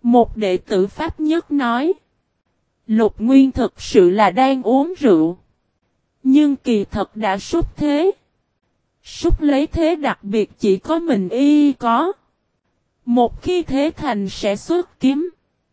Một đệ tử Pháp Nhất nói. Lục Nguyên thực sự là đang uống rượu. Nhưng kỳ thật đã súc thế. Súc lấy thế đặc biệt chỉ có mình y có. Một khi thế thành sẽ xuất kiếm.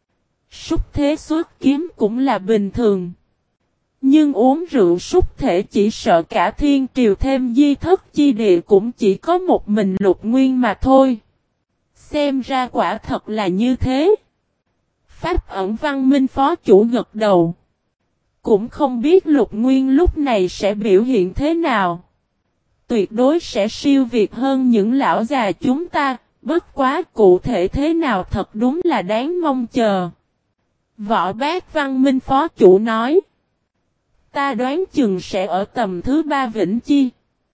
Súc thế xuất kiếm cũng là bình thường. Nhưng uống rượu súc thể chỉ sợ cả thiên triều thêm di thất chi địa cũng chỉ có một mình Lục Nguyên mà thôi. Xem ra quả thật là như thế. Pháp ẩn Văn Minh phó chủ gật đầu. Cũng không biết Lục Nguyên lúc này sẽ biểu hiện thế nào. Tuyệt đối sẽ siêu việt hơn những lão già chúng ta, bất quá cụ thể thế nào thật đúng là đáng mong chờ. Võ Bác Văn Minh phó chủ nói. Ta đoán chừng sẽ ở tầm thứ 3 Vĩnh Chi.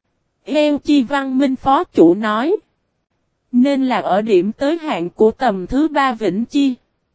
Eo Chi Văn Minh phó chủ nói. Nên là ở điểm tới hạn của tầm thứ 3 Vĩnh Chi.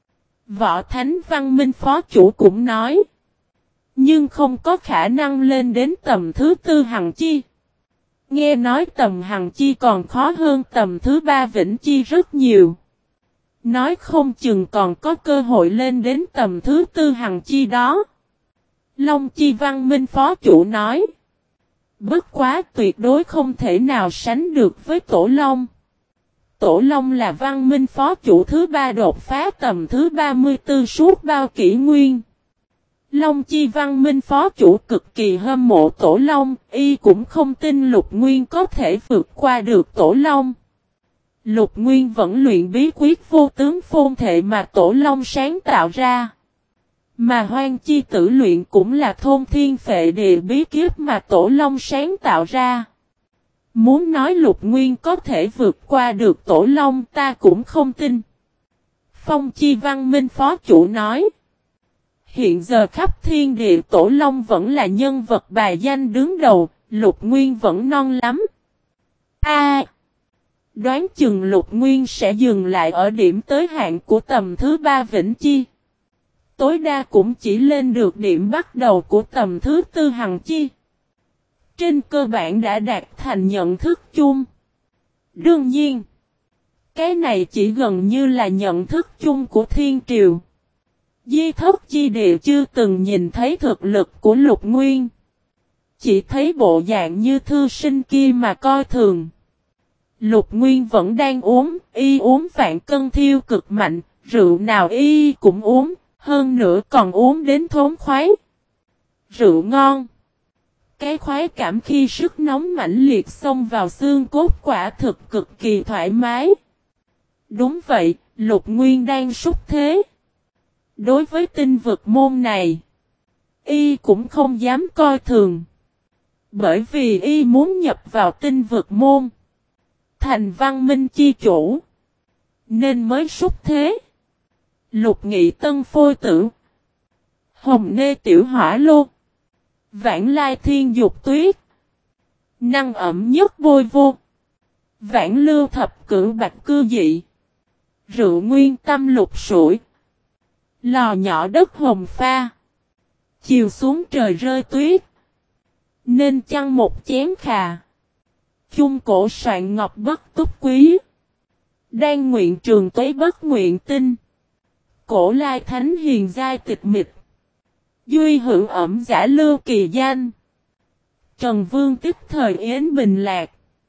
Võ Thánh Văn Minh phó chủ cũng nói. Nhưng không có khả năng lên đến tầm thứ 4 Hằng Chi. Nghe nói tầm Hằng Chi còn khó hơn tầm thứ 3 Vĩnh Chi rất nhiều. Nói không chừng còn có cơ hội lên đến tầm thứ 4 Hằng Chi đó. Long Chi Văn Minh phó chủ nói. Bất quá tuyệt đối không thể nào sánh được với Tổ Long. Tổ Long là Văn Minh phó chủ thứ 3 đột phá tầm thứ 34 suốt bao kỷ nguyên. Long Chi Văn Minh phó chủ cực kỳ hâm mộ Tổ Long, y cũng không tin Lục Nguyên có thể vượt qua được Tổ Long. Lục Nguyên vẫn luyện bí quyết vô tướng phôn thể mà Tổ Long sáng tạo ra. Mà Hoang Chi Tử luyện cũng là thôn thiên phệ địa bí kiếp mà Tổ Long sáng tạo ra. Muốn nói Lục Nguyên có thể vượt qua được Tổ Long ta cũng không tin. Phong Chi Văn Minh phó chủ nói. Hiện giờ khắp thiên địa Tổ Long vẫn là nhân vật bài danh đứng đầu, Lục Nguyên vẫn non lắm. Đoán chừng Lục Nguyên sẽ dừng lại ở điểm tới hạn của tầm thứ 3 Vĩnh Chi. Tối đa cũng chỉ lên được điểm bắt đầu của tầm thứ 4 Hằng Chi. Trên cơ bản đã đạt thành nhận thức chung. Đương nhiên, cái này chỉ gần như là nhận thức chung của thiên triều. Di thất chi địa chưa từng nhìn thấy thực lực của Lục Nguyên. Chỉ thấy bộ dạng như thư sinh kia mà coi thường. Lục Nguyên vẫn đang uống, y uống vạn cân thiêu cực mạnh, rượu nào y cũng uống, hơn nữa còn uống đến thốn khoái. Rượu ngon. Cái khoái cảm khi sức nóng mãnh liệt xông vào xương cốt quả thực cực kỳ thoải mái. Đúng vậy, Lục Nguyên đang súc thế. Đối với tinh vực môn này, y cũng không dám coi thường. Bởi vì y muốn nhập vào tinh vực môn, thành văn minh chi chủ, nên mới súc thế. Lục Nghị Tân phôi tử, Hồng Nê Tiểu Hỏa Lô, Vãng Lai Thiên Dục Tuyết, Năng Ẩm Nhất Bôi Vô, Vãng Lưu Thập Cửu Bạch Cư Dị, Rượu Nguyên Tâm Lục Sủi, Lò Nhỏ Đất Hồng Pha, chiều xuống trời rơi tuyết, nên chăng một chén khà, chung cổ soạn ngọc bất túc quý, đang nguyện trường tuế bất nguyện tinh, cổ lai thánh hiền giai tịch mịch, duy hữu ẩm giả lưu kỳ danh, Trần Vương tiếp thời Yến Bình Lạc,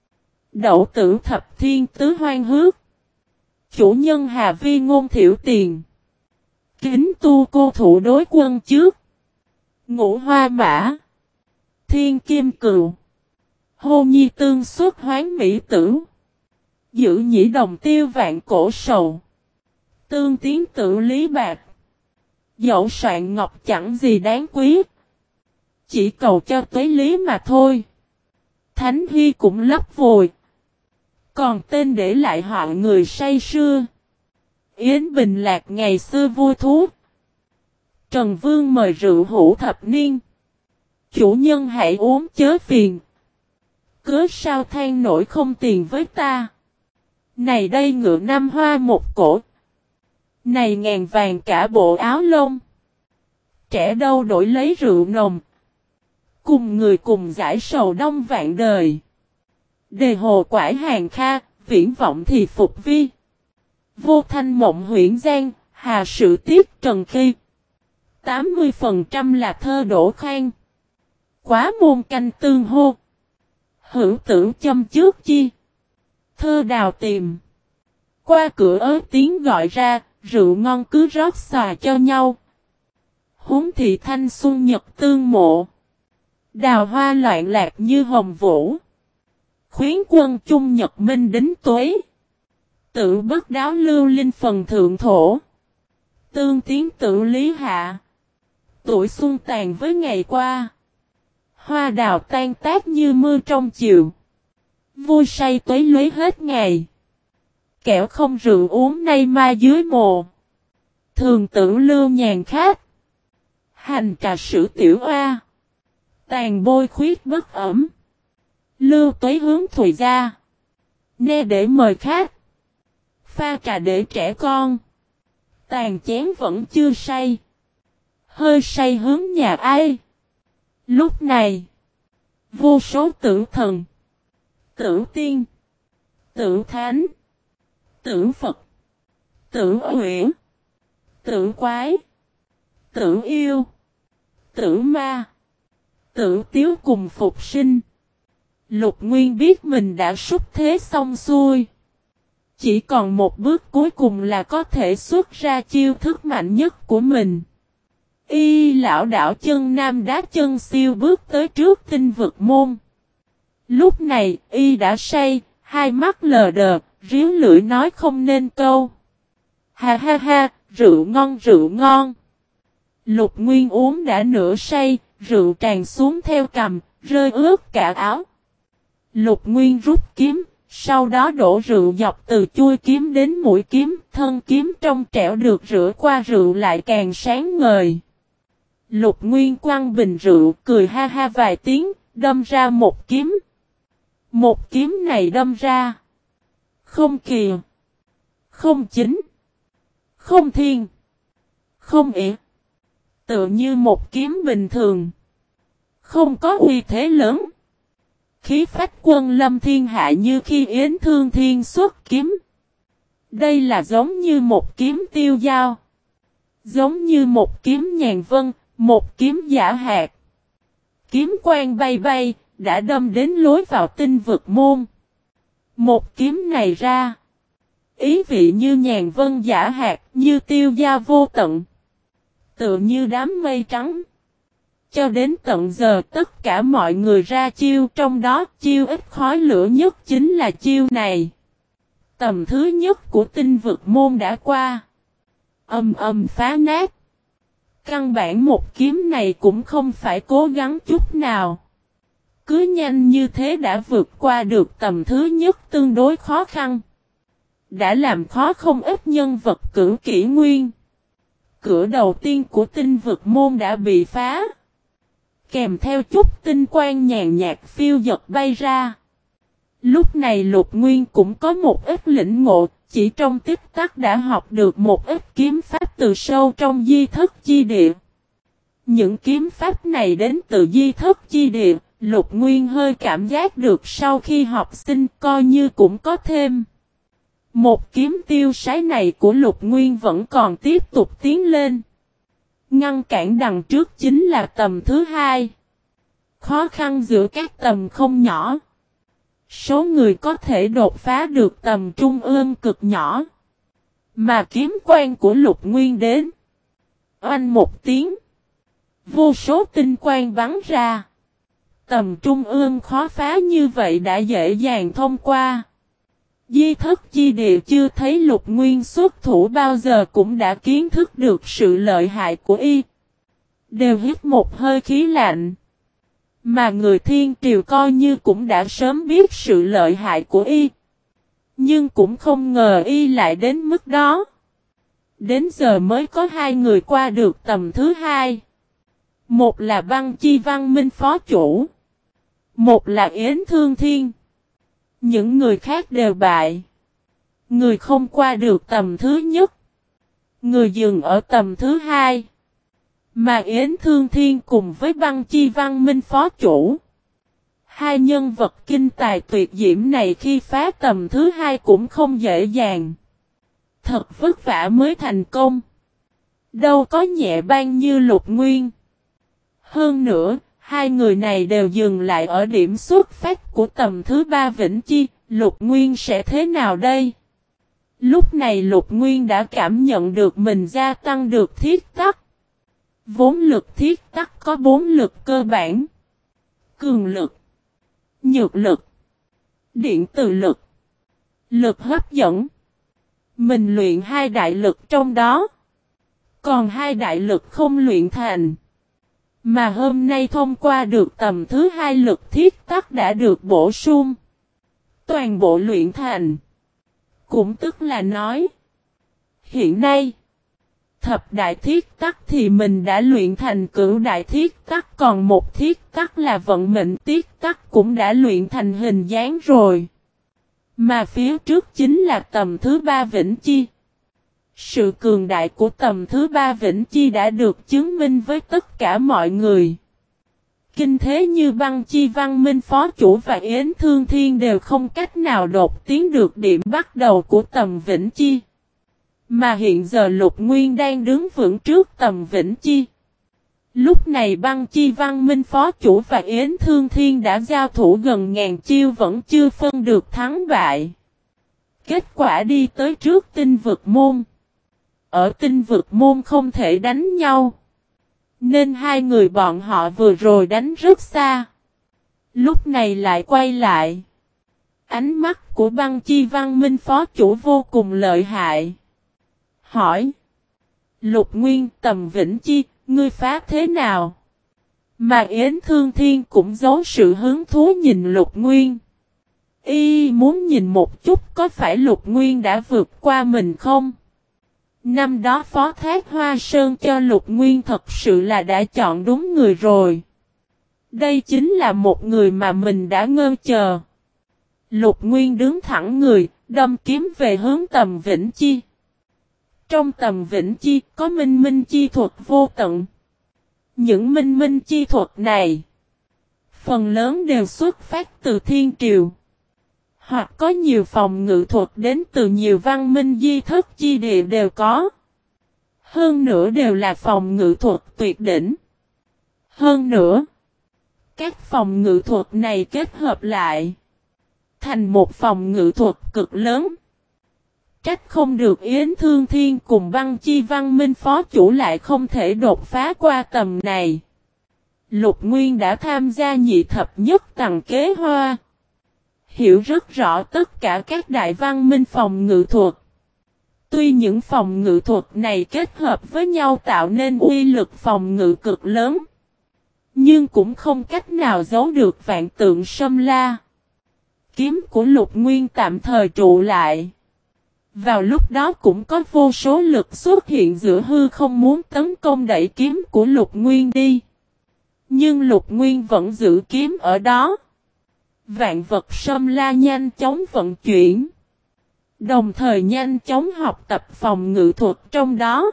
đậu tử thập thiên tứ hoang hước, chủ nhân Hà Vi ngôn thiểu tiền, kính tu cô thủ đối quân trước, ngũ hoa mã, thiên kim cừu, hô nhi tương xuất hoán mỹ tử, giữ nhĩ đồng tiêu vạn cổ sầu, tương tiến tự lý bạc, dẫu soạn ngọc chẳng gì đáng quý, chỉ cầu cho tuế lý mà thôi. Thánh Hy cũng lấp vùi, còn tên để lại họ người say sưa. Yến Bình Lạc ngày xưa vui thú, Trần Vương mời rượu hũ thập niên, chủ nhân hãy uống chớ phiền, cớ sao than nổi không tiền với ta. Này đây ngựa năm hoa một cổ, này ngàn vàng cả bộ áo lông, trẻ đâu đổi lấy rượu nồng, cùng người cùng giải sầu đông vạn đời. Đề hồ quải hàng kha, viễn vọng thì phục vi, vô thanh mộng huyễn giang, Hà Sự Tiết Trần Khi. 80% là thơ Đỗ Khang. Quá môn canh tương hô. Hữu tử châm trước chi. Thơ Đào Tìm. Qua cửa ới tiếng gọi ra, rượu ngon cứ rót xòa cho nhau. Huống thị thanh xuân nhật tương mộ. Đào hoa loạn lạc như hồng vũ. Khuyến quân chung nhật minh đính tuế. Tự bất đáo lưu linh phần thượng thổ. Tương tiến tự lý hạ. Tuổi xuân tàn với ngày qua. Hoa đào tan tác như mưa trong chiều. Vui say tuế lối hết ngày. Kẻo không rượu uống nay mai dưới mồ. Thường tử lưu nhàn khát. Hành trà sử tiểu oa. Tàn bôi khuyết bất ẩm. Lưu tuế hướng thùy ra. Ne để mời khách. Pha trà để trẻ con. Tàn chén vẫn chưa say. Hơi say hướng nhà ai. Lúc này. Vô số tử thần. Tử tiên. Tử thánh. Tử Phật. Tử Uyển. Tử Quái. Tử Yêu. Tử Ma. Tử Tiếu cùng phục sinh. Lục Nguyên biết mình đã súc thế xong xuôi. Chỉ còn một bước cuối cùng là có thể xuất ra chiêu thức mạnh nhất của mình. Y lão đảo chân nam đá chân siêu bước tới trước tinh vực môn. Lúc này y đã say, hai mắt lờ đờ, ríu lưỡi nói không nên câu. Ha ha ha, rượu ngon rượu ngon. Lục Nguyên uống đã nửa say, rượu tràn xuống theo cằm, rơi ướt cả áo. Lục Nguyên rút kiếm, sau đó đổ rượu dọc từ chuôi kiếm đến mũi kiếm, thân kiếm trong trẻo được rửa qua rượu lại càng sáng ngời. Lục Nguyên quăng bình rượu, cười ha ha vài tiếng, đâm ra một kiếm. Một kiếm này đâm ra. Không kìa. Không chính. Không thiên. Không ỉa. Tựa như một kiếm bình thường. Không có uy thế lớn. Khí phách quân lâm thiên hạ như khi Yến Thương Thiên xuất kiếm. Đây là giống như một kiếm tiêu dao. Giống như một kiếm nhàn vân, một kiếm giả hạt. Kiếm quang bay bay, đã đâm đến lối vào tinh vực môn. Một kiếm này ra. Ý vị như nhàn vân giả hạt, như tiêu dao vô tận. Tựa như đám mây trắng. Cho đến tận giờ tất cả mọi người ra chiêu, trong đó chiêu ít khói lửa nhất chính là chiêu này. Tầm thứ nhất của tinh vực môn đã qua. Ầm ầm phá nát. Căn bản một kiếm này cũng không phải cố gắng chút nào. Cứ nhanh như thế đã vượt qua được tầm thứ nhất tương đối khó khăn. Đã làm khó không ít nhân vật cửu kỷ nguyên. Cửa đầu tiên của tinh vực môn đã bị phá. Kèm theo chút tinh quang nhàn nhạt phiêu dật bay ra. Lúc này Lục Nguyên cũng có một ít lĩnh ngộ, chỉ trong tích tắc đã học được một ít kiếm pháp từ sâu trong di thất chi địa. Những kiếm pháp này đến từ di thất chi địa, Lục Nguyên hơi cảm giác được sau khi học sinh coi như cũng có thêm. Một kiếm tiêu sái này của Lục Nguyên vẫn còn tiếp tục tiến lên. Ngăn cản đằng trước chính là tầm thứ hai. Khó khăn giữa các tầm không nhỏ. Số người có thể đột phá được tầm trung ương cực nhỏ. Mà kiếm quang của Lục Nguyên đến. Oanh một tiếng. Vô số tinh quang bắn ra. Tầm trung ương khó phá như vậy đã dễ dàng thông qua. Di thất chi địa chưa thấy Lục Nguyên xuất thủ bao giờ cũng đã kiến thức được sự lợi hại của y. Đều hít một hơi khí lạnh. Mà người thiên triều coi như cũng đã sớm biết sự lợi hại của y. Nhưng cũng không ngờ y lại đến mức đó. Đến giờ mới có hai người qua được tầm thứ hai. Một là Băng Chi Văn Minh phó chủ. Một là Yến Thương Thiên. Những người khác đều bại. Người không qua được tầm thứ nhất. Người dừng ở tầm thứ hai. Mà Yến Thương Thiên cùng với Băng Chi Văn Minh phó chủ. Hai nhân vật kinh tài tuyệt diễm này khi phá tầm thứ hai cũng không dễ dàng. Thật vất vả mới thành công. Đâu có nhẹ bang như Lục Nguyên. Hơn nữa, hai người này đều dừng lại ở điểm xuất phát của tầm thứ ba Vĩnh Chi, Lục Nguyên sẽ thế nào đây? Lúc này Lục Nguyên đã cảm nhận được mình gia tăng được thiết tắc. Vốn lực thiết tắc có 4 lực cơ bản. Cường lực, nhược lực, điện từ lực, lực hấp dẫn. Mình luyện 2 đại lực trong đó. Còn 2 đại lực không luyện thành. Mà hôm nay thông qua được tầm thứ 2 lực thiết tắc đã được bổ sung. Toàn bộ luyện thành. Cũng tức là nói. Hiện nay. Thập đại thiết tắc thì mình đã luyện thành cửu đại thiết tắc. Còn một thiết tắc là vận mệnh thiết tắc cũng đã luyện thành hình dáng rồi. Mà phía trước chính là tầm thứ 3 Vĩnh Chi. Sự cường đại của tầm thứ 3 Vĩnh Chi đã được chứng minh với tất cả mọi người. Kinh thế như Băng Chi Văn Minh Phó Chủ và Yến Thương Thiên đều không cách nào đột tiến được điểm bắt đầu của tầm Vĩnh Chi. Mà hiện giờ Lục Nguyên đang đứng vững trước tầm Vĩnh Chi. Lúc này Băng Chi Văn Minh Phó Chủ và Yến Thương Thiên đã giao thủ gần ngàn chiêu vẫn chưa phân được thắng bại. Kết quả đi tới trước tinh vực môn. Ở tinh vực môn không thể đánh nhau. Nên hai người bọn họ vừa rồi đánh rất xa. Lúc này lại quay lại. Ánh mắt của Băng Chi Văn Minh Phó Chủ vô cùng lợi hại. Hỏi. Lục Nguyên tầm Vĩnh Chi, ngươi phá thế nào? Mà Yến Thương Thiên cũng giấu sự hứng thú nhìn Lục Nguyên. Y muốn nhìn một chút có phải Lục Nguyên đã vượt qua mình không? Năm đó Phó Thác Hoa Sơn cho Lục Nguyên thật sự là đã chọn đúng người rồi. Đây chính là một người mà mình đã ngơ chờ. Lục Nguyên đứng thẳng người, đâm kiếm về hướng tầm Vĩnh Chi. Trong tầm Vĩnh Chi có minh minh chi thuật vô tận. Những minh minh chi thuật này, phần lớn đều xuất phát từ thiên triều. Hoặc có nhiều phòng ngự thuật đến từ nhiều văn minh di thức chi địa đều có. Hơn nữa đều là phòng ngự thuật tuyệt đỉnh. Hơn nữa, các phòng ngự thuật này kết hợp lại, thành một phòng ngự thuật cực lớn. Trách không được Yến Thương Thiên cùng Băng Chi Văn Minh Phó Chủ lại không thể đột phá qua tầm này. Lục Nguyên đã tham gia nhị thập nhất tầng kế hoa. Hiểu rất rõ tất cả các đại văn minh phòng ngự thuật. Tuy những phòng ngự thuật này kết hợp với nhau tạo nên uy lực phòng ngự cực lớn. Nhưng cũng không cách nào giấu được vạn tượng Sâm La. Kiếm của Lục Nguyên tạm thời trụ lại. Vào lúc đó cũng có vô số lực xuất hiện giữa hư không muốn tấn công đẩy kiếm của Lục Nguyên đi. Nhưng Lục Nguyên vẫn giữ kiếm ở đó. Vạn vật Sâm La nhanh chóng vận chuyển. Đồng thời nhanh chóng học tập phòng ngự thuật trong đó.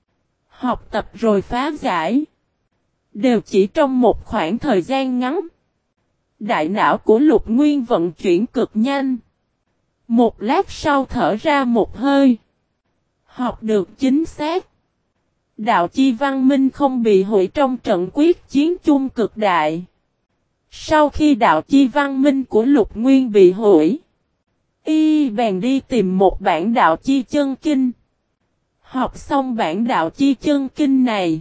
Học tập rồi phá giải. Đều chỉ trong một khoảng thời gian ngắn. Đại não của Lục Nguyên vận chuyển cực nhanh. Một lát sau thở ra một hơi. Học được chính xác. Đạo chi văn minh không bị hủy trong trận quyết chiến chung cực đại. Sau khi đạo chi văn minh của Lục Nguyên bị hủy, y bèn đi tìm một bản đạo chi chân kinh. Học xong bản đạo chi chân kinh này,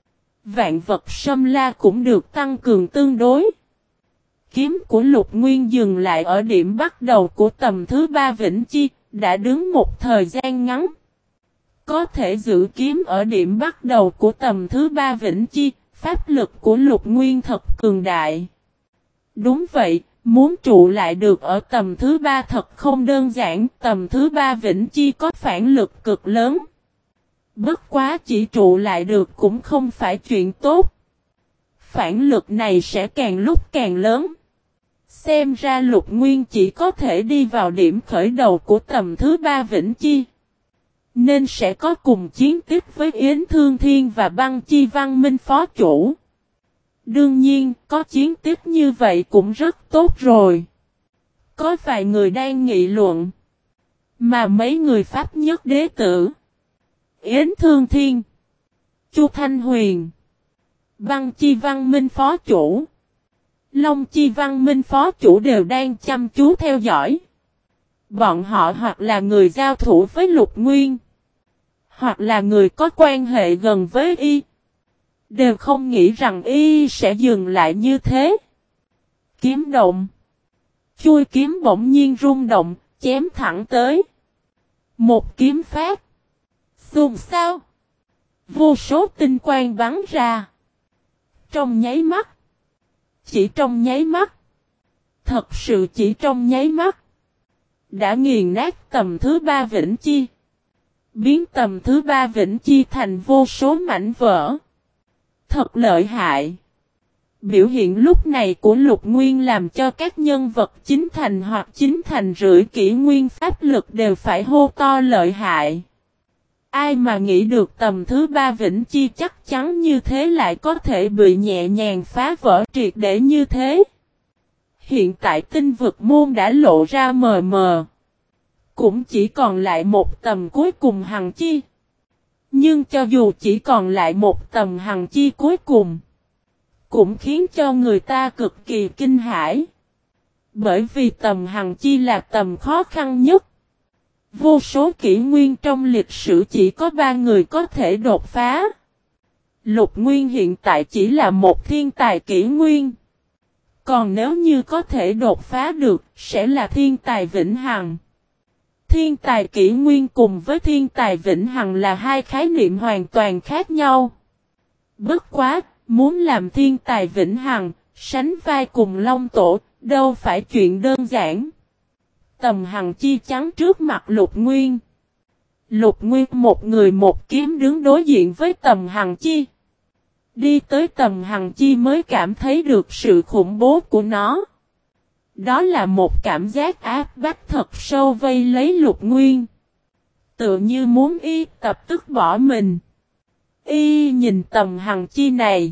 vạn vật Sâm La cũng được tăng cường tương đối. Kiếm của Lục Nguyên dừng lại ở điểm bắt đầu của tầm thứ 3 Vĩnh Chi, đã đứng một thời gian ngắn. Có thể giữ kiếm ở điểm bắt đầu của tầm thứ 3 Vĩnh Chi, pháp lực của Lục Nguyên thật cường đại. Đúng vậy, muốn trụ lại được ở tầm thứ 3 thật không đơn giản, tầm thứ 3 Vĩnh Chi có phản lực cực lớn. Bất quá chỉ trụ lại được cũng không phải chuyện tốt. Phản lực này sẽ càng lúc càng lớn. Xem ra Lục Nguyên chỉ có thể đi vào điểm khởi đầu của tầm thứ 3 Vĩnh Chi. Nên sẽ có cùng chiến tiếp với Yến Thương Thiên và Băng Chi Văn Minh Phó Chủ. Đương nhiên, có chiến tiếp như vậy cũng rất tốt rồi. Có vài người đang nghị luận. Mà mấy người Pháp nhất đế tử, Yến Thương Thiên, Chu Thanh Huyền, Văn Chi Văn Minh phó chủ, Long Chi Văn Minh phó chủ đều đang chăm chú theo dõi. Bọn họ hoặc là người giao thủ với Lục Nguyên, hoặc là người có quan hệ gần với y, đều không nghĩ rằng y sẽ dừng lại như thế. Kiếm động. Chui kiếm bỗng nhiên rung động, chém thẳng tới. Một kiếm phát. Xùm sao. Vô số tinh quang bắn ra. Trong nháy mắt. Chỉ trong nháy mắt. Thật sự chỉ trong nháy mắt. Đã nghiền nát tầm thứ 3 Vĩnh Chi. Biến tầm thứ 3 Vĩnh Chi thành vô số mảnh vỡ. Thật lợi hại. Biểu hiện lúc này của Lục Nguyên làm cho các nhân vật chính thành hoặc chính thành rưỡi kỷ nguyên pháp lực đều phải hô to lợi hại. Ai mà nghĩ được tầm thứ 3 Vĩnh Chi chắc chắn như thế lại có thể bị nhẹ nhàng phá vỡ triệt để như thế. Hiện tại tinh vực môn đã lộ ra mờ mờ. Cũng chỉ còn lại một tầm cuối cùng hằng chi. Nhưng cho dù chỉ còn lại một tầm hằng chi cuối cùng, cũng khiến cho người ta cực kỳ kinh hãi. Bởi vì tầm hằng chi là tầm khó khăn nhất. Vô số kỷ nguyên trong lịch sử chỉ có 3 người có thể đột phá. Lục Nguyên hiện tại chỉ là một thiên tài kỷ nguyên. Còn nếu như có thể đột phá được, sẽ là thiên tài vĩnh hằng. Thiên tài kỷ nguyên cùng với thiên tài vĩnh hằng là hai khái niệm hoàn toàn khác nhau. Bất quá, muốn làm thiên tài vĩnh hằng, sánh vai cùng Long Tổ, đâu phải chuyện đơn giản. Tầm hằng chi chắn trước mặt Lục Nguyên. Lục Nguyên một người một kiếm đứng đối diện với tầm hằng chi. Đi tới tầm hằng chi mới cảm thấy được sự khủng bố của nó. Đó là một cảm giác áp bách thật sâu vây lấy Lục Nguyên. Tựa như muốn y tập tức bỏ mình. Y nhìn tầm hằng chi này.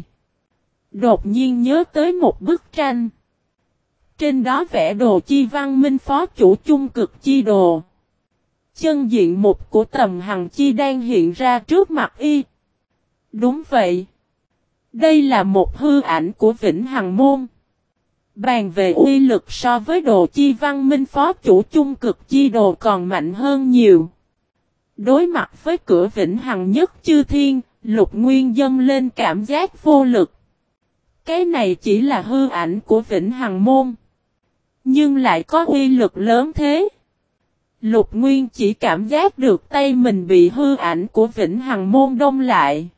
Đột nhiên nhớ tới một bức tranh. Trên đó vẽ đồ chi văn minh phó chủ chung cực chi đồ. Chân diện mục của tầm hằng chi đang hiện ra trước mặt y. Đúng vậy. Đây là một hư ảnh của Vĩnh Hằng Môn. Bàn về uy lực so với đồ chi văn minh phó chủ chung cực chi đồ còn mạnh hơn nhiều. Đối mặt với cửa Vĩnh Hằng nhất chư thiên, Lục Nguyên dâng lên cảm giác vô lực. Cái này chỉ là hư ảnh của Vĩnh Hằng Môn. Nhưng lại có uy lực lớn thế. Lục Nguyên chỉ cảm giác được tay mình bị hư ảnh của Vĩnh Hằng Môn đông lại.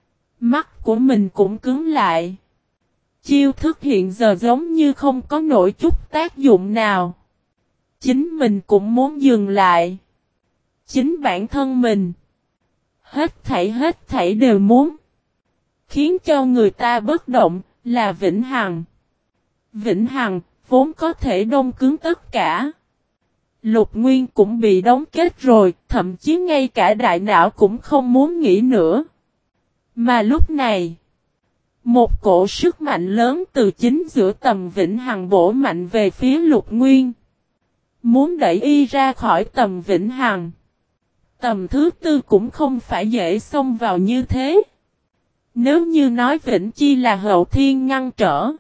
Mắt của mình cũng cứng lại. Chiêu thức hiện giờ giống như không có nổi chút tác dụng nào. Chính mình cũng muốn dừng lại. Chính bản thân mình. Hết thảy đều muốn. Khiến cho người ta bất động là Vĩnh Hằng. Vĩnh Hằng vốn có thể đông cứng tất cả. Lục Nguyên cũng bị đóng kết rồi, thậm chí ngay cả đại não cũng không muốn nghĩ nữa. Mà lúc này, một cổ sức mạnh lớn từ chính giữa tầm Vĩnh Hằng bổ mạnh về phía Lục Nguyên. Muốn đẩy y ra khỏi tầm Vĩnh Hằng. Tầm thứ 4 cũng không phải dễ xông vào như thế. Nếu như nói Vĩnh Chi là hậu thiên ngăn trở,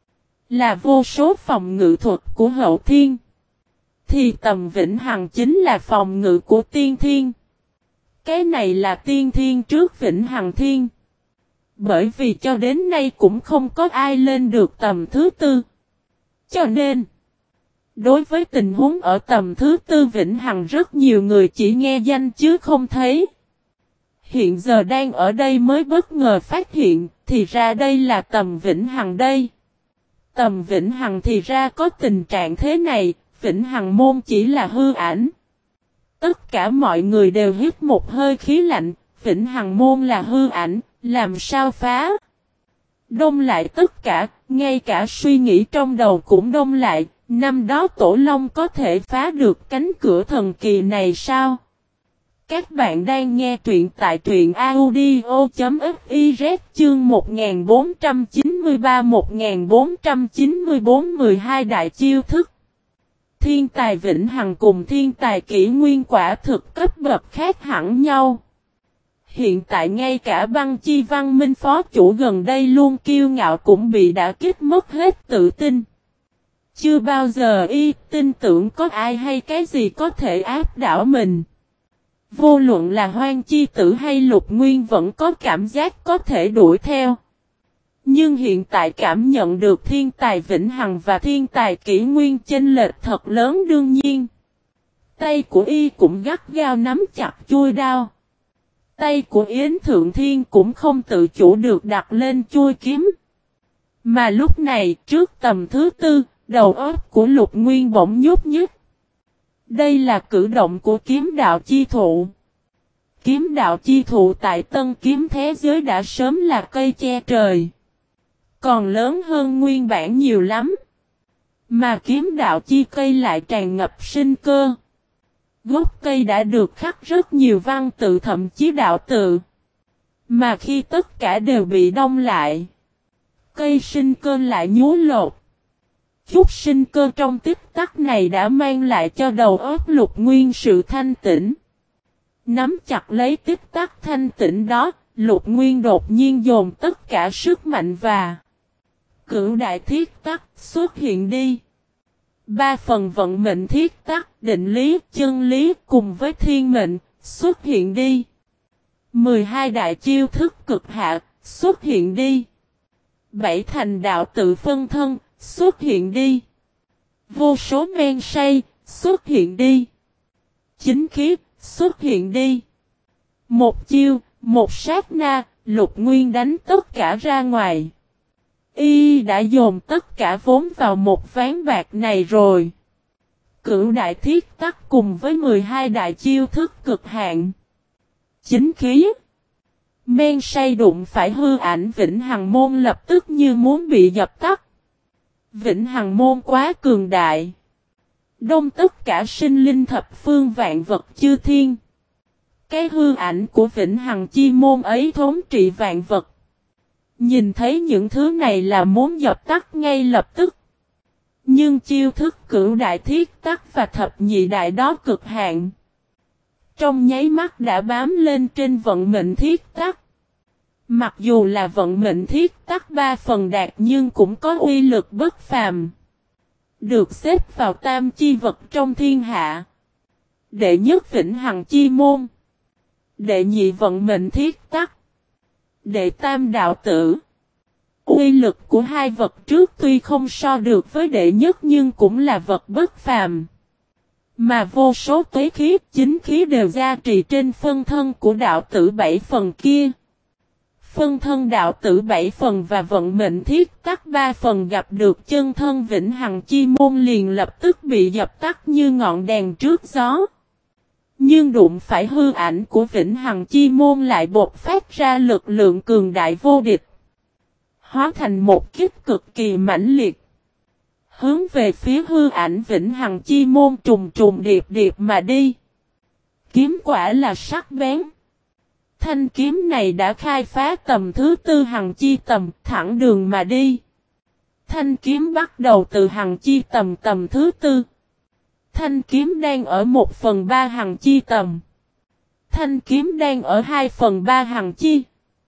là vô số phòng ngự thuật của hậu thiên, thì tầm Vĩnh Hằng chính là phòng ngự của tiên thiên. Cái này là tiên thiên trước Vĩnh Hằng thiên. Bởi vì cho đến nay cũng không có ai lên được tầm thứ 4. Cho nên, đối với tình huống ở tầm thứ 4 Vĩnh Hằng rất nhiều người chỉ nghe danh chứ không thấy. Hiện giờ đang ở đây mới bất ngờ phát hiện, thì ra đây là tầm Vĩnh Hằng đây. Tầm Vĩnh Hằng thì ra có tình trạng thế này, Vĩnh Hằng Môn chỉ là hư ảnh. Tất cả mọi người đều hít một hơi khí lạnh, Vĩnh Hằng Môn là hư ảnh, làm sao phá? Đông lại tất cả, ngay cả suy nghĩ trong đầu cũng đông lại, năm đó Tổ Long có thể phá được cánh cửa thần kỳ này sao? Các bạn đang nghe truyện tại truyện audio.fiz chương 1493-1494 12 đại chiêu thức. Thiên tài Vĩnh Hằng cùng thiên tài kỷ nguyên quả thực cấp bậc khác hẳn nhau. Hiện tại ngay cả Băng Chi Văn Minh phó chủ gần đây luôn kiêu ngạo cũng bị đả kích mất hết tự tin. Chưa bao giờ y tin tưởng có ai hay cái gì có thể áp đảo mình. Vô luận là Hoang Chi Tử hay Lục Nguyên vẫn có cảm giác có thể đuổi theo. Nhưng hiện tại cảm nhận được thiên tài vĩnh hằng và thiên tài kỷ nguyên chênh lệch thật lớn đương nhiên. Tay của y cũng gắt gao nắm chặt chuôi đao. Tay của Yến Thượng Thiên cũng không tự chủ được đặt lên chuôi kiếm. Mà lúc này trước tầm thứ tư, đầu óc của Lục Nguyên bỗng nhúc nhích. Đây là cử động của kiếm đạo chi thụ. Kiếm đạo chi thụ tại Tân Kiếm thế giới đã sớm là cây che trời. Còn lớn hơn nguyên bản nhiều lắm. Mà kiếm đạo chi cây lại tràn ngập sinh cơ. Gốc cây đã được khắc rất nhiều văn tự thậm chí đạo tự. Mà khi tất cả đều bị đông lại, cây sinh cơ lại nhú lột. Chút sinh cơ trong tích tắc này đã mang lại cho đầu óc Lục Nguyên sự thanh tĩnh. Nắm chặt lấy tích tắc thanh tĩnh đó, Lục Nguyên đột nhiên dồn tất cả sức mạnh và Cửu đại thiết tắc xuất hiện đi. 3 phần vận mệnh thiết tắc, định lý, chân lý cùng với thiên mệnh xuất hiện đi. 12 đại chiêu thức cực hạ xuất hiện đi. 7 thành đạo tự phân thân xuất hiện đi. Vô số men say xuất hiện đi. Chính khí xuất hiện đi. Một chiêu, một sát na, Lục Nguyên đánh tất cả ra ngoài. Y đã dồn tất cả vốn vào một ván bạc này rồi. Cửu đại thiết tắc cùng với 12 đại chiêu thức cực hạn. Chính khí. Men say đụng phải hư ảnh Vĩnh Hằng Môn lập tức như muốn bị dập tắt. Vĩnh Hằng Môn quá cường đại. Đông tất cả sinh linh thập phương vạn vật chư thiên. Cái hư ảnh của Vĩnh Hằng Chi Môn ấy thống trị vạn vật. Nhìn thấy những thứ này là muốn dập tắt ngay lập tức. Nhưng chiêu thức cửu đại thiết tắc và thập nhị đại đó cực hạn. Trong nháy mắt đã bám lên trên vận mệnh thiết tắc. Mặc dù là vận mệnh thiết tắc 3 phần đạt nhưng cũng có uy lực bất phàm. Được xếp vào tam chi vật trong thiên hạ. Đệ nhất Vĩnh Hằng Chi Môn. Đệ nhị vận mệnh thiết tắc. Đệ tam đạo tử. Uy lực của hai vật trước tuy không so được với đệ nhất nhưng cũng là vật bất phàm. Mà vô số tuế khí, chính khí đều gia trì trên phân thân của đạo tử 7 phần kia. Phân thân đạo tử 7 phần và vận mệnh thiết tắc 3 phần gặp được chân thân Vĩnh Hằng Chi Môn liền lập tức bị dập tắt như ngọn đèn trước gió. Nhưng đụng phải hư ảnh của Vĩnh Hằng Chi Môn lại bộc phát ra lực lượng cường đại vô địch. Hóa thành một kích cực kỳ mãnh liệt. Hướng về phía hư ảnh Vĩnh Hằng Chi Môn trùng trùng điệp điệp mà đi. Kiếm quả là sắc bén. Thanh kiếm này đã khai phá tầm thứ tư Hằng Chi tầm, thẳng đường mà đi. Thanh kiếm bắt đầu từ Hằng Chi tầm tầm thứ tư. Thanh kiếm đang ở 1/3 Hằng Chi tầm. Thanh kiếm đang ở 2/3 Hằng Chi.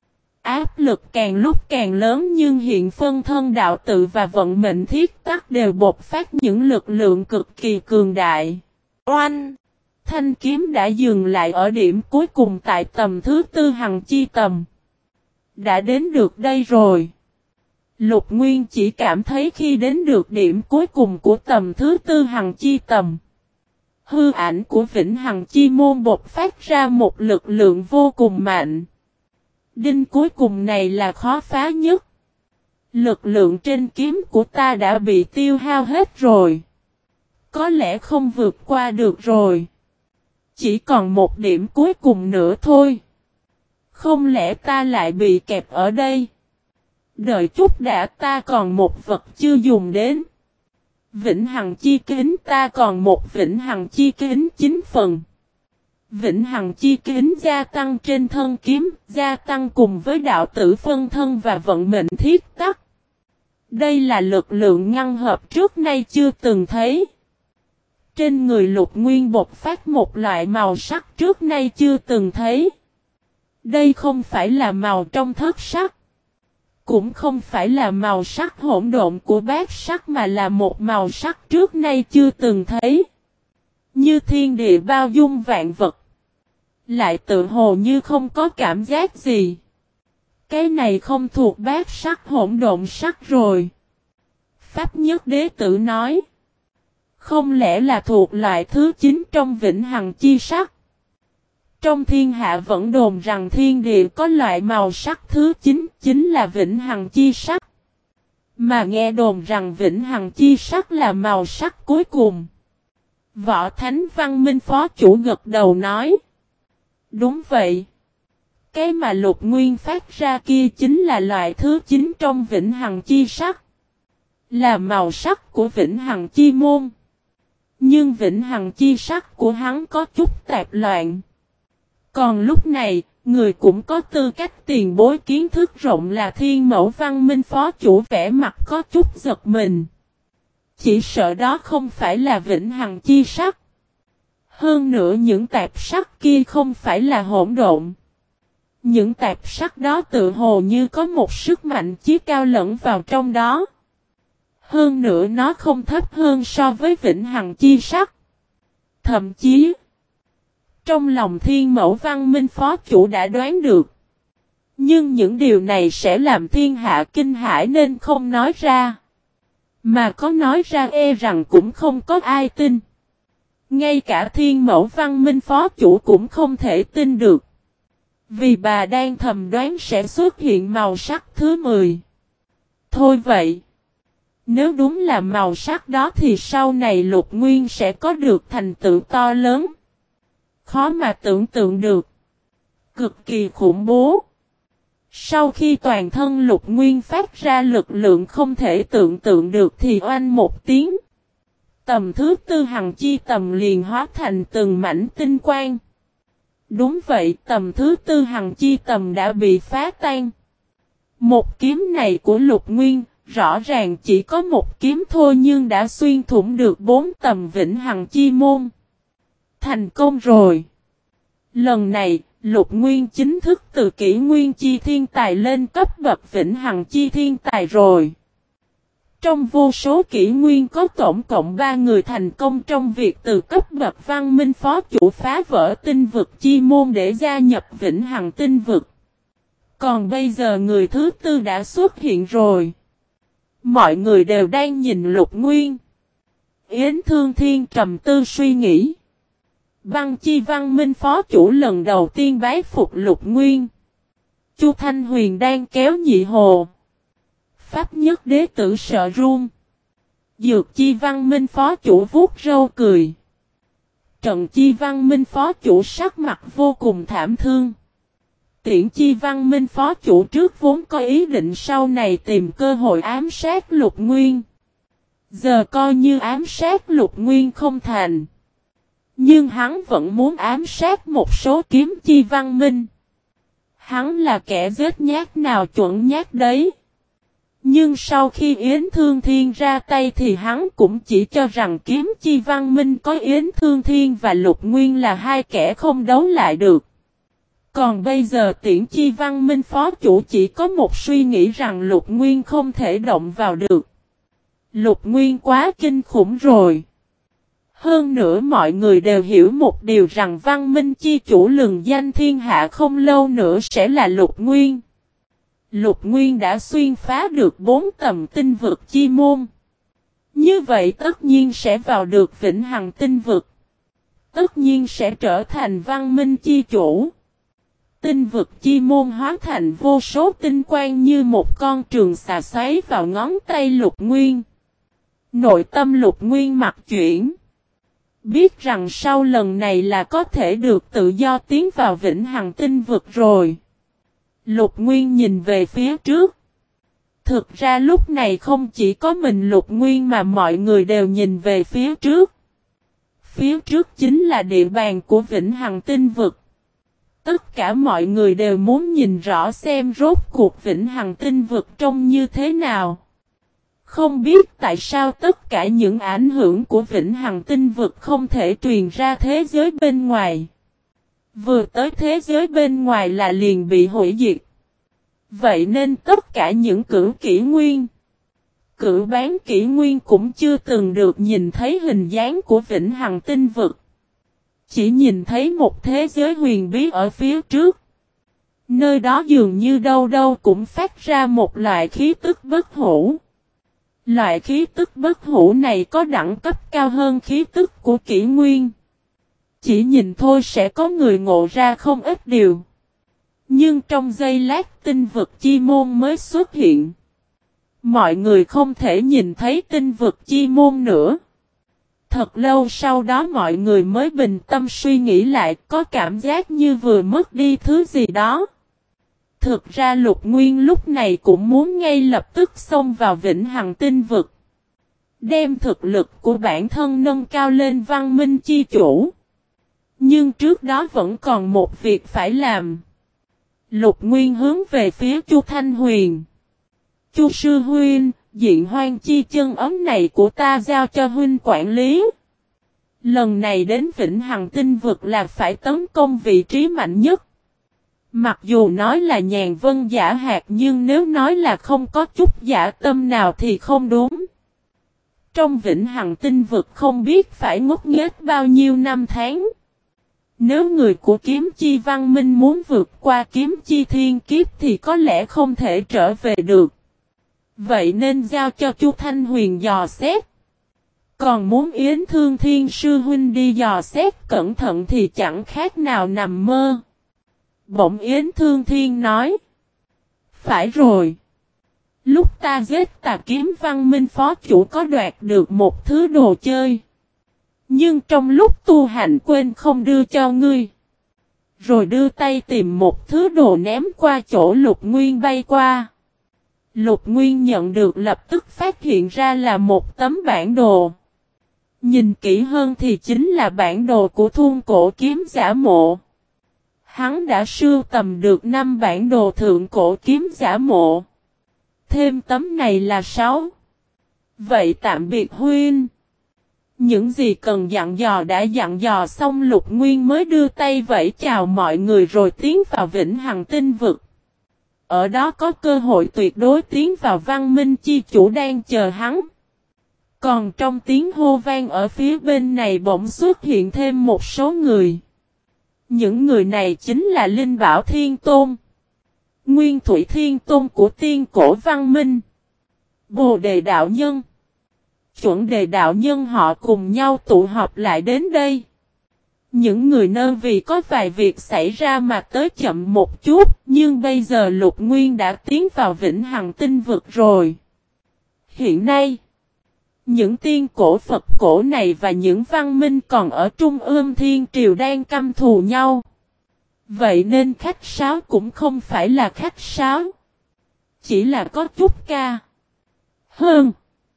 Áp lực càng lúc càng lớn nhưng hiện phân thân đạo tự và vận mệnh thiết tắc đều bộc phát những lực lượng cực kỳ cường đại. Oanh! Thanh kiếm đã dừng lại ở điểm cuối cùng tại tầm thứ tư Hằng Chi tầm. Đã đến được đây rồi. Lục Nguyên chỉ cảm thấy khi đến được điểm cuối cùng của tầm thứ tư Hằng Chi tầm. Hư ảnh của Vĩnh Hằng Chi Môn bộc phát ra một lực lượng vô cùng mạnh. Đinh cuối cùng này là khó phá nhất. Lực lượng trên kiếm của ta đã bị tiêu hao hết rồi. Có lẽ không vượt qua được rồi. Chỉ còn một điểm cuối cùng nữa thôi. Không lẽ ta lại bị kẹp ở đây? Đợi chút đã, ta còn một vật chưa dùng đến. Vĩnh Hằng Chi Kính, ta còn một Vĩnh Hằng Chi Kính 9 phần. Vĩnh Hằng Chi Kính gia tăng trên thân kiếm, gia tăng cùng với đạo tử phân thân và vận mệnh thiết tắc. Đây là lực lượng ngăn hợp trước nay chưa từng thấy. Trên người Lục Nguyên bộc phát một loại màu sắc trước nay chưa từng thấy. Đây không phải là màu trong thất sắc. Cũng không phải là màu sắc hỗn độn của bát sắc mà là một màu sắc trước nay chưa từng thấy. Như thiên địa bao dung vạn vật. Lại tự hồ như không có cảm giác gì. Cái này không thuộc bát sắc hỗn độn sắc rồi. Pháp Nhất Đế Tử nói. Không lẽ là thuộc loại thứ 9 trong vĩnh hằng chi sắc? Trong thiên hạ vẫn đồn rằng thiên địa có loại màu sắc thứ 9 chính là vĩnh hằng chi sắc. Mà nghe đồn rằng vĩnh hằng chi sắc là màu sắc cuối cùng. Võ Thánh Văn Minh Phó Chủ gật đầu nói. Đúng vậy. Cái mà Lục Nguyên phát ra kia chính là loại thứ 9 trong vĩnh hằng chi sắc. Là màu sắc của vĩnh hằng chi môn. Nhưng vĩnh hằng chi sắc của hắn có chút tạp loạn. Còn lúc này, người cũng có tư cách tiền bối kiến thức rộng là Thiên Mẫu Văn Minh Phó Chủ vẻ mặt có chút giật mình. Chỉ sợ đó không phải là vĩnh hằng chi sắc. Hơn nữa những tạp sắc kia không phải là hỗn độn. Những tạp sắc đó tự hồ như có một sức mạnh chí cao lẫn vào trong đó. Hơn nữa nó không thấp hơn so với vĩnh hằng chi sắc. Thậm chí, trong lòng Thiên Mẫu Văn Minh Phó Chủ đã đoán được. Nhưng những điều này sẽ làm thiên hạ kinh hãi nên không nói ra. Mà có nói ra rằng cũng không có ai tin. Ngay cả Thiên Mẫu Văn Minh Phó Chủ cũng không thể tin được. Vì bà đang thầm đoán sẽ xuất hiện màu sắc thứ 10. Thôi vậy. Nếu đúng là màu sắc đó thì sau này Lục Nguyên sẽ có được thành tựu to lớn. Khó mà tưởng tượng được. Cực kỳ khủng bố. Sau khi toàn thân Lục Nguyên phát ra lực lượng không thể tưởng tượng được thì oanh một tiếng. Tầm thứ tư hằng chi tầm liền hóa thành từng mảnh tinh quang. Đúng vậy, tầm thứ tư hằng chi tầm đã bị phá tan. Một kiếm này của Lục Nguyên, rõ ràng chỉ có một kiếm thôi nhưng đã xuyên thủng được 4 tầm vĩnh hằng chi môn. Thành công rồi. Lần này, Lục Nguyên chính thức từ kỷ nguyên chi thiên tài lên cấp bậc vĩnh hằng chi thiên tài rồi. Trong vô số kỷ nguyên có tổng cộng 3 người thành công trong việc từ cấp bậc Văn Minh Phó Chủ phá vỡ tinh vực chi môn để gia nhập vĩnh hằng tinh vực. Còn bây giờ người thứ tư đã xuất hiện rồi. Mọi người đều đang nhìn Lục Nguyên. Yến Thương Thiên trầm tư suy nghĩ. Băng Chi Văn Minh Phó Chủ lần đầu tiên bái phục Lục Nguyên. Chu Thanh Huyền đang kéo Nhị Hồ. Pháp Nhất Đế Tử sợ run. Dược Chi Văn Minh Phó Chủ vuốt râu cười. Trận Chi Văn Minh Phó Chủ sắc mặt vô cùng thảm thương. Tiễn Chi Văn Minh Phó Chủ trước vốn có ý định sau này tìm cơ hội ám sát Lục Nguyên. Giờ coi như ám sát Lục Nguyên không thành. Nhưng hắn vẫn muốn ám sát một số kiếm Chi Văn Minh. Hắn là kẻ giết nhát nào chuẩn nhát đấy. Nhưng sau khi Yến Thương Thiên ra tay thì hắn cũng chỉ cho rằng kiếm Chi Văn Minh có Yến Thương Thiên và Lục Nguyên là hai kẻ không đấu lại được. Còn bây giờ Tiễn Chi Văn Minh Phó Chủ chỉ có một suy nghĩ rằng Lục Nguyên không thể động vào được. Lục Nguyên quá kinh khủng rồi. Hơn nữa mọi người đều hiểu một điều rằng Văn Minh Chi Chủ lừng danh thiên hạ không lâu nữa sẽ là Lục Nguyên. Lục Nguyên đã xuyên phá được 4 tầm tinh vực chi môn. Như vậy tất nhiên sẽ vào được vĩnh hằng tinh vực. Tất nhiên sẽ trở thành Văn Minh Chi Chủ. Tinh vực chi môn hóa thành vô số tinh quang như một con trường xà xoáy vào ngón tay Lục Nguyên. Nội tâm Lục Nguyên mặt chuyển. Biết rằng sau lần này là có thể được tự do tiến vào vĩnh hằng tinh vực rồi. Lục Nguyên nhìn về phía trước. Thực ra lúc này không chỉ có mình Lục Nguyên mà mọi người đều nhìn về phía trước. Phía trước chính là địa bàn của vĩnh hằng tinh vực. Tất cả mọi người đều muốn nhìn rõ xem rốt cuộc vĩnh hằng tinh vực trông như thế nào. Không biết tại sao tất cả những ảnh hưởng của vĩnh hằng tinh vực không thể truyền ra thế giới bên ngoài. Vừa tới thế giới bên ngoài là liền bị hủy diệt. Vậy nên tất cả những cửu kỷ nguyên, cửu bán kỷ nguyên cũng chưa từng được nhìn thấy hình dáng của vĩnh hằng tinh vực. Chỉ nhìn thấy một thế giới huyền bí ở phía trước. Nơi đó dường như đâu đâu cũng phát ra một loại khí tức bất hủ. Loại khí tức bất hủ này có đẳng cấp cao hơn khí tức của kỷ nguyên. Chỉ nhìn thôi sẽ có người ngộ ra không ít điều. Nhưng trong giây lát tinh vực chi môn mới xuất hiện. Mọi người không thể nhìn thấy tinh vực chi môn nữa. Thật lâu sau đó mọi người mới bình tâm suy nghĩ lại, có cảm giác như vừa mất đi thứ gì đó. Thực ra Lục Nguyên lúc này cũng muốn ngay lập tức xông vào vĩnh hằng tinh vực. Đem thực lực của bản thân nâng cao lên văn minh chi chủ. Nhưng trước đó vẫn còn một việc phải làm. Lục Nguyên hướng về phía Chu Thanh Huyền. Chu sư huynh, diện hoang chi chân ấm này của ta giao cho huynh quản lý. Lần này đến vĩnh hằng tinh vực là phải tấn công vị trí mạnh nhất. Mặc dù nói là nhàn vân giả hạt nhưng nếu nói là không có chút giả tâm nào thì không đúng. Trong vĩnh hằng tinh vực không biết phải ngốc nghếch bao nhiêu năm tháng. Nếu người của kiếm chi văn minh muốn vượt qua kiếm chi thiên kiếp thì có lẽ không thể trở về được. Vậy nên giao cho Chu Thanh Huyền dò xét. Còn muốn Yến Thương Thiên sư huynh đi dò xét cẩn thận thì chẳng khác nào nằm mơ. Bỗng Yến Thương Thiên nói. Phải rồi. Lúc ta giết Tà Kiếm Văn Minh phó chủ có đoạt được một thứ đồ chơi. Nhưng trong lúc tu hành quên không đưa cho ngươi. Rồi đưa tay tìm một thứ đồ ném qua chỗ Lục Nguyên bay qua. Lục Nguyên nhận được lập tức phát hiện ra là một tấm bản đồ. Nhìn kỹ hơn thì chính là bản đồ của Thung Cổ Kiếm Giả Mộ. Hắn đã sưu tầm được 5 bản đồ thượng cổ kiếm giả mộ. Thêm tấm này là 6. Vậy tạm biệt huynh. Những gì cần dặn dò đã dặn dò xong Lục Nguyên mới đưa tay vẫy chào mọi người rồi tiến vào vĩnh hằng tinh vực. Ở đó có cơ hội tuyệt đối tiến vào văn minh chi chủ đang chờ hắn. Còn trong tiếng hô vang ở phía bên này bỗng xuất hiện thêm một số người. Những người này chính là Linh Bảo Thiên Tôn, Nguyên Thủy Thiên Tôn của tiên cổ văn minh, Bồ Đề Đạo Nhân, Chuẩn Đề Đạo Nhân họ cùng nhau tụ họp lại đến đây. Những người nơ vì có vài việc xảy ra mà tới chậm một chút, nhưng bây giờ Lục Nguyên đã tiến vào vĩnh hằng tinh vực rồi. Hiện nay, những tiên cổ Phật cổ này và những văn minh còn ở Trung ương Thiên Triều đang căm thù nhau. Vậy nên khách sáo cũng không phải là khách sáo. Chỉ là có chút ca. Hơn.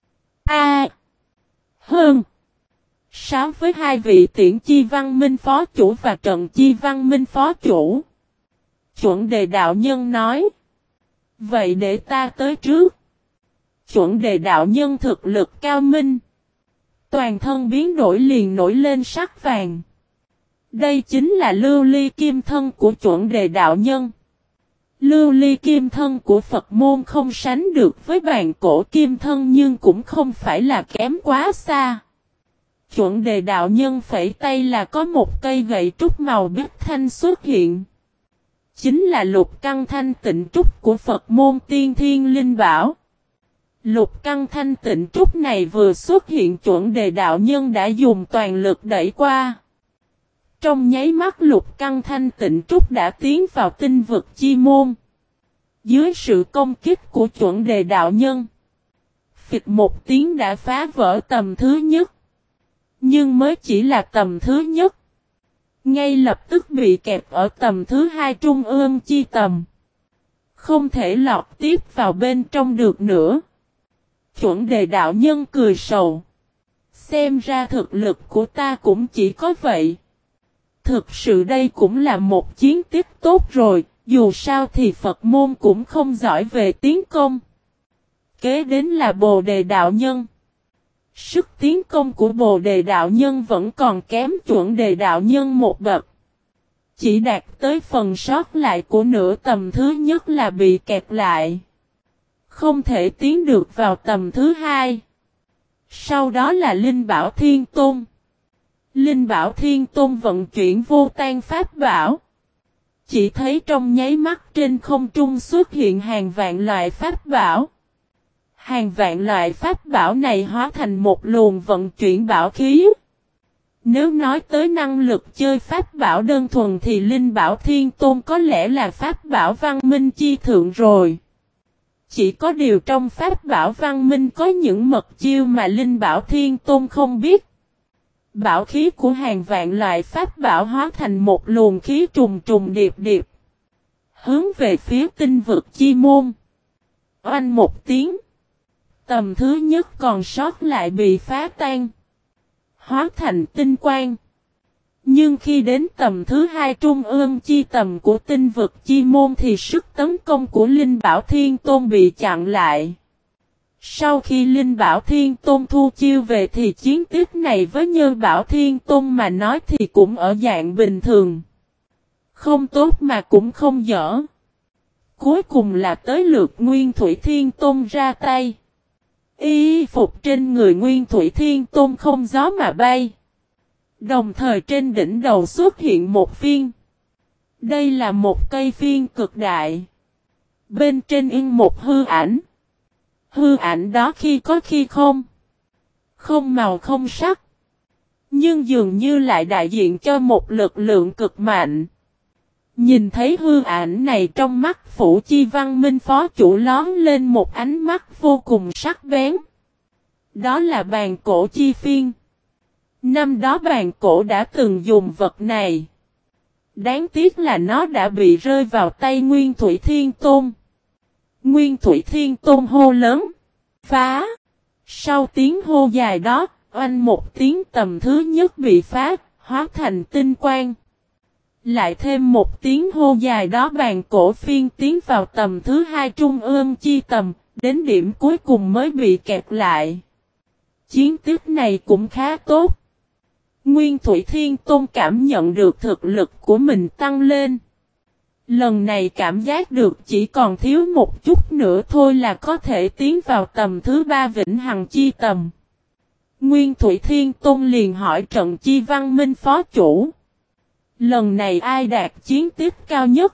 Hơn. Sáo với hai vị tiễn chi văn minh phó chủ và trận chi văn minh phó chủ. Chuẩn Đề Đạo Nhân nói. Vậy để ta tới trước. Chuẩn Đề Đạo Nhân thực lực cao minh. Toàn thân biến đổi liền nổi lên sắc vàng. Đây chính là lưu ly kim thân của Chuẩn Đề Đạo Nhân. Lưu ly kim thân của Phật môn không sánh được với bàn cổ kim thân nhưng cũng không phải là kém quá xa. Chuẩn Đề Đạo Nhân phẩy tay là có một cây gậy trúc màu bích thanh xuất hiện. Chính là lục căn thanh tịnh trúc của Phật môn tiên thiên linh bảo. Lục căn thanh tịnh trúc này vừa xuất hiện Chuẩn Đề Đạo Nhân đã dùng toàn lực đẩy qua. Trong nháy mắt lục căn thanh tịnh trúc đã tiến vào tinh vực chi môn. Dưới sự công kích của Chuẩn Đề Đạo Nhân, phịch một tiếng đã phá vỡ tầm thứ nhất. Nhưng mới chỉ là tầm thứ nhất. Ngay lập tức bị kẹp ở tầm thứ hai trung ương chi tầm. Không thể lọt tiếp vào bên trong được nữa. Chuẩn Đề Đạo Nhân cười sầu. Xem ra thực lực của ta cũng chỉ có vậy. Thực sự đây cũng là một chiến tích tốt rồi, dù sao thì Phật môn cũng không giỏi về tiến công. Kế đến là Bồ Đề Đạo Nhân. Sức tiến công của Bồ Đề Đạo Nhân vẫn còn kém Chuẩn Đề Đạo Nhân một bậc. chỉ đạt tới phần sót lại của nửa tầm thứ nhất là bị kẹt lại. Không thể tiến được vào tầm thứ hai. Sau đó là Linh Bảo Thiên Tôn. Linh Bảo Thiên Tôn vận chuyển vô tan pháp bảo. Chỉ thấy trong nháy mắt trên không trung xuất hiện hàng vạn loại pháp bảo. Hàng vạn loại pháp bảo này hóa thành một luồng vận chuyển bảo khí. Nếu nói tới năng lực chơi pháp bảo đơn thuần thì Linh Bảo Thiên Tôn có lẽ là pháp bảo văn minh chi thượng rồi. Chỉ có điều trong pháp bảo văn minh có những mật chiêu mà Linh Bảo Thiên Tôn không biết. Bảo khí của hàng vạn loại pháp bảo hóa thành một luồng khí trùng trùng điệp điệp. Hướng về phía tinh vực chi môn. Oanh một tiếng. Tầm thứ nhất còn sót lại bị phá tan. Hóa thành tinh quang. Nhưng khi đến tầm thứ hai trung ương chi tầm của tinh vực chi môn thì sức tấn công của Linh Bảo Thiên Tôn bị chặn lại. Sau khi Linh Bảo Thiên Tôn thu chiêu về thì chiến tích này với Nhân Bảo Thiên Tôn mà nói thì cũng ở dạng bình thường. Không tốt mà cũng không dở. Cuối cùng là tới lượt Nguyên Thủy Thiên Tôn ra tay. Y phục trên người Nguyên Thủy Thiên Tôn không gió mà bay. Đồng thời trên đỉnh đầu xuất hiện một phiên. Đây là một cây phiên cực đại. Bên trên in một hư ảnh. Hư ảnh đó khi có khi không. Không màu không sắc. Nhưng dường như lại đại diện cho một lực lượng cực mạnh. Nhìn thấy hư ảnh này trong mắt Phủ Chi Văn Minh Phó Chủ lón lên một ánh mắt vô cùng sắc bén. Đó là bàn cổ chi phiên. Năm đó bàn cổ đã từng dùng vật này. Đáng tiếc là nó đã bị rơi vào tay Nguyên Thủy Thiên Tôn. Nguyên Thủy Thiên Tôn hô lớn. Phá. Sau tiếng hô dài đó, oanh một tiếng tầm thứ nhất bị phá, hóa thành tinh quang. Lại thêm một tiếng hô dài đó bàn cổ phiên tiến vào tầm thứ hai trung ương chi tầm, đến điểm cuối cùng mới bị kẹt lại. Chiến tích này cũng khá tốt. Nguyên Thủy Thiên Tôn cảm nhận được thực lực của mình tăng lên. Lần này cảm giác được chỉ còn thiếu một chút nữa thôi là có thể tiến vào tầm thứ ba vĩnh hằng chi tầm. Nguyên Thủy Thiên Tôn liền hỏi Trận Chi Văn Minh Phó Chủ. Lần này ai đạt chiến tích cao nhất?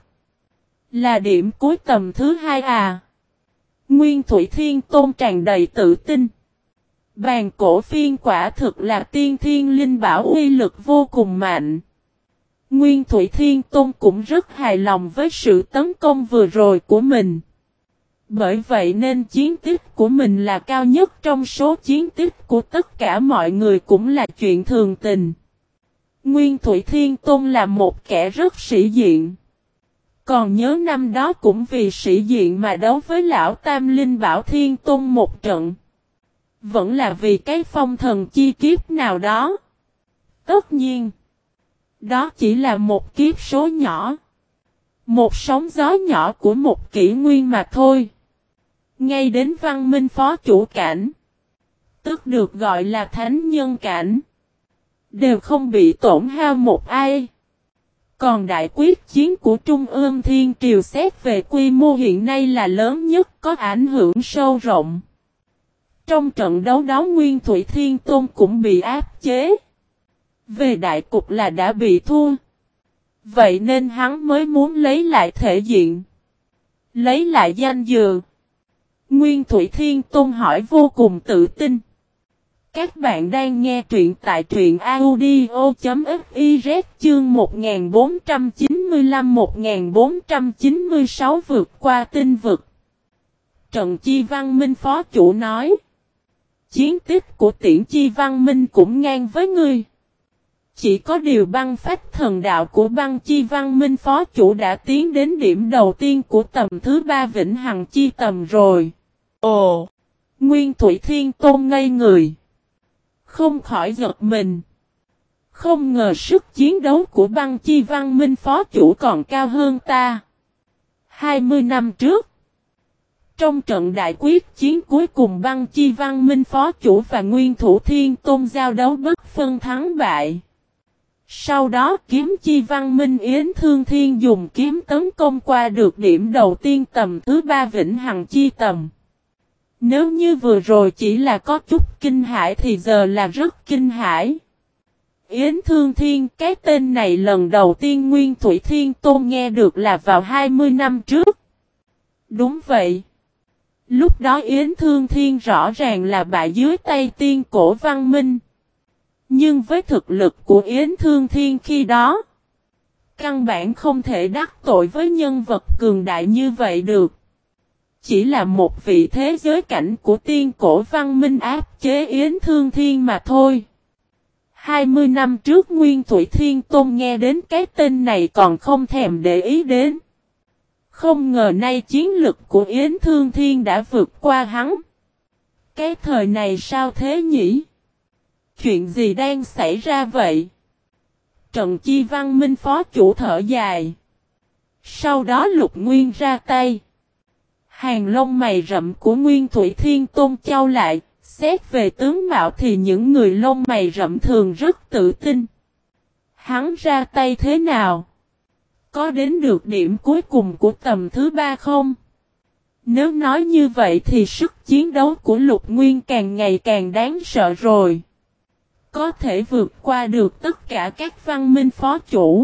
Là điểm cuối tầm thứ hai à? Nguyên Thủy Thiên Tôn tràn đầy tự tin. Bàn cổ phiên quả thực là tiên thiên linh bảo uy lực vô cùng mạnh. Nguyên Thủy Thiên Tôn cũng rất hài lòng với sự tấn công vừa rồi của mình. Bởi vậy nên chiến tích của mình là cao nhất trong số chiến tích của tất cả mọi người cũng là chuyện thường tình. Nguyên Thủy Thiên Tôn là một kẻ rất sĩ diện. Còn nhớ năm đó cũng vì sĩ diện mà đấu với lão Tam Linh Bảo Thiên Tôn một trận. Vẫn là vì cái phong thần chi kiếp nào đó. Tất nhiên, đó chỉ là một kiếp số nhỏ. Một sóng gió nhỏ của một kỷ nguyên mà thôi. Ngay đến văn minh phó chủ cảnh, tức được gọi là thánh nhân cảnh, đều không bị tổn hao một ai. Còn đại quyết chiến của Trung ương Thiên Triều xét về quy mô hiện nay là lớn nhất, có ảnh hưởng sâu rộng. Trong trận đấu đó Nguyên Thủy Thiên Tôn cũng bị áp chế. Về đại cục là đã bị thua. Vậy nên hắn mới muốn lấy lại thể diện. Lấy lại danh dự. Nguyên Thủy Thiên Tôn hỏi vô cùng tự tin. Các bạn đang nghe truyện tại truyện audio.fiz chương 1495-1496 vượt qua tinh vực. Trận Chi Văn Minh Phó Chủ nói. Chiến tích của Tiễn Chi Văn Minh cũng ngang với ngươi. Chỉ có điều băng phách thần đạo của băng Chi Văn Minh Phó Chủ đã tiến đến điểm đầu tiên của tầm thứ ba vĩnh hằng chi tầm rồi. Ồ! Nguyên Thủy Thiên Tôn ngây người. Không khỏi giật mình. Không ngờ sức chiến đấu của băng Chi Văn Minh Phó Chủ còn cao hơn ta. 20 năm trước, trong trận đại quyết chiến cuối cùng băng Chi Văn Minh Phó Chủ và Nguyên Thủ Thiên Tôn giao đấu bất phân thắng bại. Sau đó kiếm chi văn minh Yến Thương Thiên dùng kiếm tấn công qua được điểm đầu tiên tầm thứ 3 vĩnh hằng chi tầm. Nếu như vừa rồi chỉ là có chút kinh hãi thì giờ là rất kinh hãi. Yến Thương Thiên, cái tên này lần đầu tiên Nguyên Thủy Thiên Tôn nghe được là vào 20 năm trước. Đúng vậy. Lúc đó Yến Thương Thiên rõ ràng là bại dưới tay tiên cổ văn minh. Nhưng với thực lực của Yến Thương Thiên khi đó, căn bản không thể đắc tội với nhân vật cường đại như vậy được. Chỉ là một vị thế giới cảnh của tiên cổ văn minh áp chế Yến Thương Thiên mà thôi. 20 năm trước Nguyên Thủy Thiên Tôn nghe đến cái tên này còn không thèm để ý đến. Không ngờ nay chiến lực của Yến Thương Thiên đã vượt qua hắn. Cái thời này sao thế nhỉ? Chuyện gì đang xảy ra vậy? Trần Chi Văn Minh phó chủ thở dài. Sau đó Lục Nguyên ra tay. Hàng lông mày rậm của Nguyên Thủy Thiên Tôn chau lại, xét về tướng mạo thì những người lông mày rậm thường rất tự tin. Hắn ra tay thế nào? Có đến được điểm cuối cùng của tầm thứ 3 không? Nếu nói như vậy thì sức chiến đấu của Lục Nguyên càng ngày càng đáng sợ rồi. Có thể vượt qua được tất cả các văn minh phó chủ.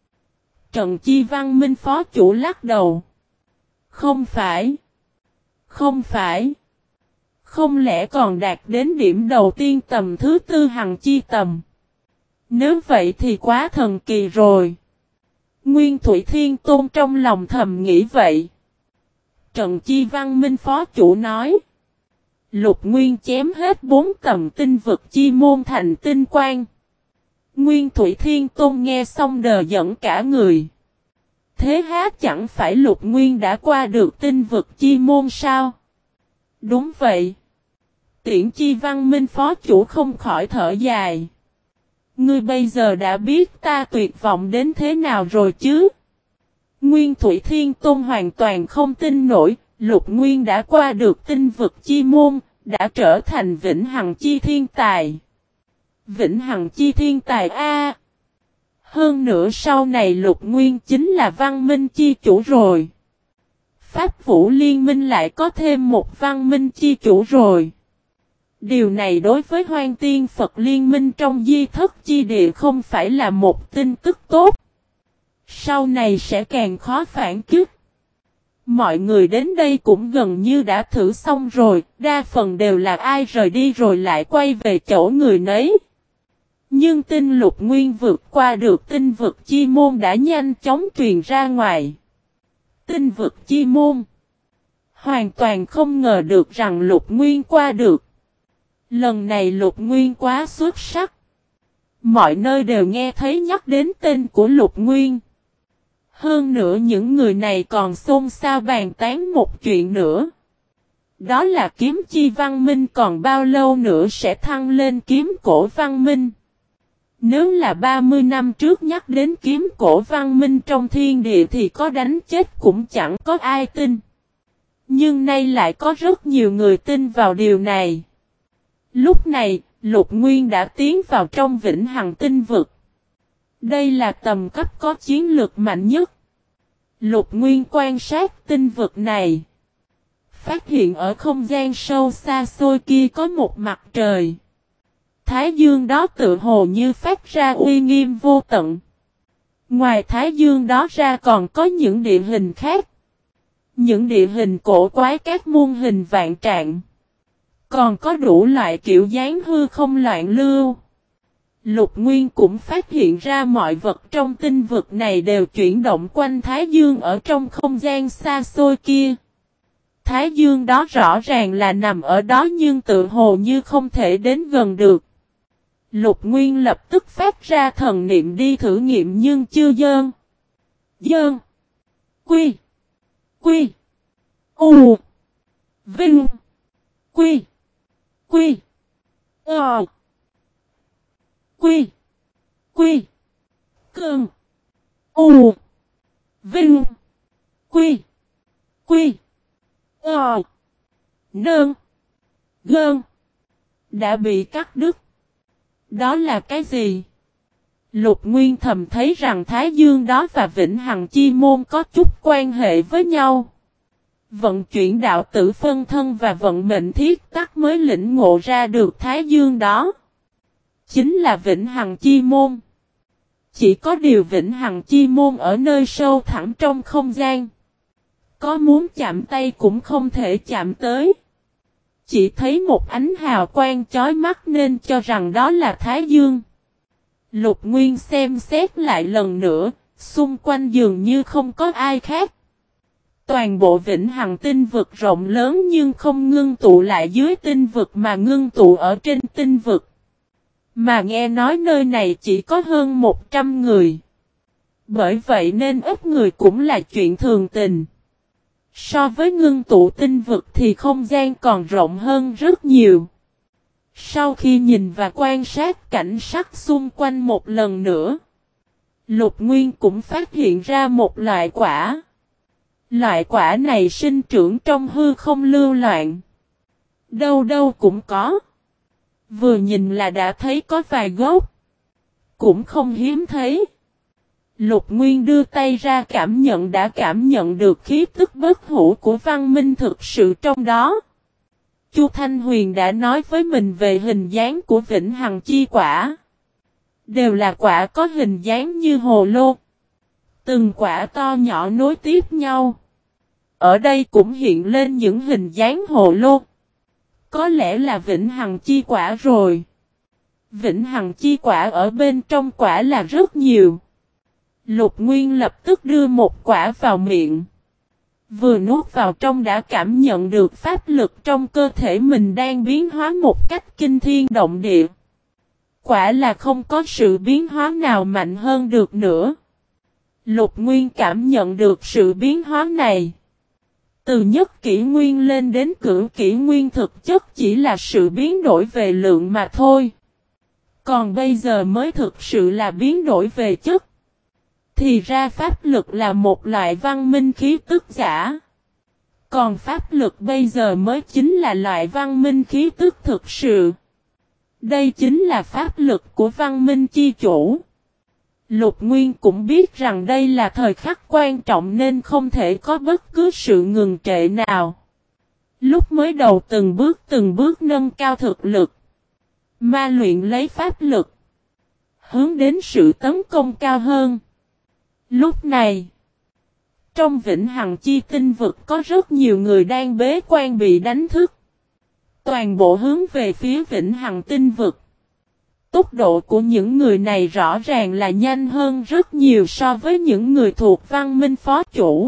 Trần Chi văn minh phó chủ lắc đầu. Không phải. Không phải. Không lẽ còn đạt đến điểm đầu tiên tầm thứ 4 hằng chi tầm. Nếu vậy thì quá thần kỳ rồi. Nguyên Thủy Thiên Tôn trong lòng thầm nghĩ vậy. Trần Chi văn minh phó chủ nói. Lục Nguyên chém hết 4 tầm tinh vực chi môn thành tinh quang. Nguyên Thủy Thiên Tôn nghe xong đờ giận cả người. Thế há chẳng phải Lục Nguyên đã qua được tinh vực chi môn sao? Đúng vậy. Tiễn Chi văn minh phó chủ không khỏi thở dài. Ngươi bây giờ đã biết ta tuyệt vọng đến thế nào rồi chứ? Nguyên Thủy Thiên Tôn hoàn toàn không tin nổi, Lục Nguyên đã qua được tinh vực chi môn, đã trở thành vĩnh hằng chi thiên tài. Vĩnh hằng chi thiên tài A. Hơn nữa sau này Lục Nguyên chính là văn minh chi chủ rồi. Pháp Vũ Liên Minh lại có thêm một văn minh chi chủ rồi. Điều này đối với Hoang Tiên Phật Liên Minh trong di thất chi địa không phải là một tin tức tốt. Sau này sẽ càng khó phản kích. Mọi người đến đây cũng gần như đã thử xong rồi, đa phần đều là ai rời đi rồi lại quay về chỗ người nấy. Nhưng tin Lục Nguyên vượt qua được tinh vực chi môn đã nhanh chóng truyền ra ngoài. Tinh vực chi môn. Hoàn toàn không ngờ được rằng Lục Nguyên qua được. Lần này Lục Nguyên quá xuất sắc. Mọi nơi đều nghe thấy nhắc đến tên của Lục Nguyên. Hơn nữa những người này còn xôn xao bàn tán một chuyện nữa. Đó là kiếm chi văn minh còn bao lâu nữa sẽ thăng lên kiếm cổ văn minh. Nếu là 30 năm trước nhắc đến kiếm cổ văn minh trong thiên địa thì có đánh chết cũng chẳng có ai tin. Nhưng nay lại có rất nhiều người tin vào điều này. Lúc này, Lục Nguyên đã tiến vào trong vĩnh hằng tinh vực. Đây là tầm cấp có chiến lược mạnh nhất. Lục Nguyên quan sát tinh vực này. Phát hiện ở không gian sâu xa xôi kia có một mặt trời. Thái dương đó tự hồ như phát ra uy nghiêm vô tận. Ngoài Thái dương đó ra còn có những địa hình khác. Những địa hình cổ quái các muôn hình vạn trạng. Còn có đủ loại kiểu dáng hư không loạn lưu. Lục Nguyên cũng phát hiện ra mọi vật trong tinh vực này đều chuyển động quanh Thái Dương ở trong không gian xa xôi kia. Thái Dương đó rõ ràng là nằm ở đó nhưng tự hồ như không thể đến gần được. Lục Nguyên lập tức phát ra thần niệm đi thử nghiệm nhưng chưa dơn. Dơn. Quy. Quy. U. Vinh. Quy. Quy. Ờ. Quy. Quy. Cơn. U. Vinh. Quy. Quy. Ờ. Nơn. Gơn. Đã bị cắt đứt. Đó là cái gì? Lục Nguyên thầm thấy rằng Thái Dương đó và Vĩnh Hằng Chi Môn có chút quan hệ với nhau. Vận chuyển đạo tử phân thân và vận mệnh thiết tắc mới lĩnh ngộ ra được Thái Dương đó chính là Vĩnh Hằng Chi Môn. Chỉ có điều Vĩnh Hằng Chi Môn ở nơi sâu thẳm trong không gian. Có muốn chạm tay cũng không thể chạm tới. Chỉ thấy một ánh hào quang chói mắt nên cho rằng đó là Thái Dương. Lục Nguyên xem xét lại lần nữa, xung quanh dường như không có ai khác. Toàn bộ Vĩnh Hằng tinh vực rộng lớn nhưng không ngưng tụ lại dưới tinh vực mà ngưng tụ ở trên tinh vực. Mà nghe nói nơi này chỉ có hơn 100 người. Bởi vậy nên ít người cũng là chuyện thường tình. So với ngưng tụ tinh vực thì không gian còn rộng hơn rất nhiều. Sau khi nhìn và quan sát cảnh sắc xung quanh một lần nữa, Lục Nguyên cũng phát hiện ra một loại quả. Loại quả này sinh trưởng trong hư không lưu loạn. Đâu đâu cũng có. Vừa nhìn là đã thấy có vài gốc. Cũng không hiếm thấy. Lục Nguyên đưa tay ra đã cảm nhận được khí tức bất hủ của văn minh thực sự trong đó. Chu Thanh Huyền đã nói với mình về hình dáng của Vĩnh Hằng Chi Quả. Đều là quả có hình dáng như hồ lô. Từng quả to nhỏ nối tiếp nhau. Ở đây cũng hiện lên những hình dáng hồ lô. Có lẽ là Vĩnh Hằng Chi Quả rồi. Vĩnh Hằng Chi Quả ở bên trong quả là rất nhiều. Lục Nguyên lập tức đưa một quả vào miệng. Vừa nuốt vào trong đã cảm nhận được pháp lực trong cơ thể mình đang biến hóa một cách kinh thiên động địa. Quả là không có sự biến hóa nào mạnh hơn được nữa. Lục Nguyên cảm nhận được sự biến hóa này. Từ nhất kỷ nguyên lên đến cửu kỷ nguyên thực chất chỉ là sự biến đổi về lượng mà thôi. Còn bây giờ mới thực sự là biến đổi về chất. Thì ra pháp lực là một loại văn minh khí tức giả. Còn pháp lực bây giờ mới chính là loại văn minh khí tức thực sự. Đây chính là pháp lực của văn minh chi chủ. Lục Nguyên cũng biết rằng đây là thời khắc quan trọng nên không thể có bất cứ sự ngừng trệ nào. Lúc mới đầu từng bước nâng cao thực lực. Ma luyện lấy pháp lực. Hướng đến sự tấn công cao hơn. Lúc này, trong Vĩnh Hằng Chi tinh vực có rất nhiều người đang bế quan bị đánh thức. Toàn bộ hướng về phía Vĩnh Hằng tinh vực. Tốc độ của những người này rõ ràng là nhanh hơn rất nhiều so với những người thuộc văn minh phó chủ.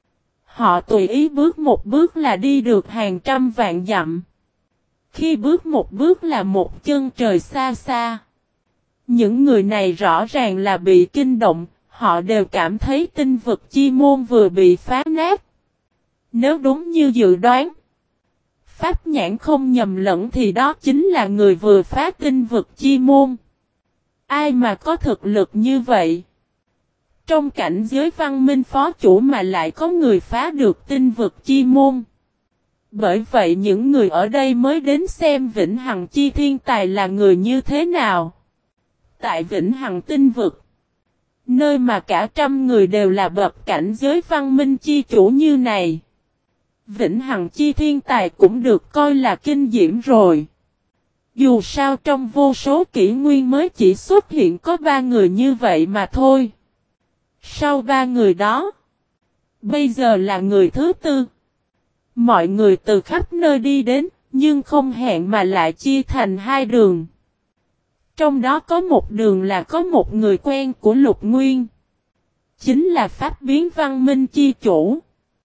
Họ tùy ý bước một bước là đi được hàng trăm vạn dặm. Khi bước một bước là một chân trời xa xa. Những người này rõ ràng là bị kinh động, họ đều cảm thấy tinh vực chi môn vừa bị phá nát. Nếu đúng như dự đoán, pháp nhãn không nhầm lẫn thì đó chính là người vừa phá tinh vực chi môn. Ai mà có thực lực như vậy? Trong cảnh giới văn minh phó chủ mà lại có người phá được tinh vực chi môn. Bởi vậy những người ở đây mới đến xem Vĩnh Hằng Chi thiên tài là người như thế nào. Tại Vĩnh Hằng tinh vực, nơi mà cả trăm người đều là bậc cảnh giới văn minh chi chủ như này, Vĩnh Hằng Chi thiên tài cũng được coi là kinh diễm rồi. Dù sao trong vô số kỷ nguyên mới chỉ xuất hiện có 3 người như vậy mà thôi. Sau 3 người đó, bây giờ là người thứ 4. Mọi người từ khắp nơi đi đến, nhưng không hẹn mà lại chia thành 2 đường. Trong đó có một đường là có một người quen của Lục Nguyên. Chính là pháp biến văn minh chi chủ.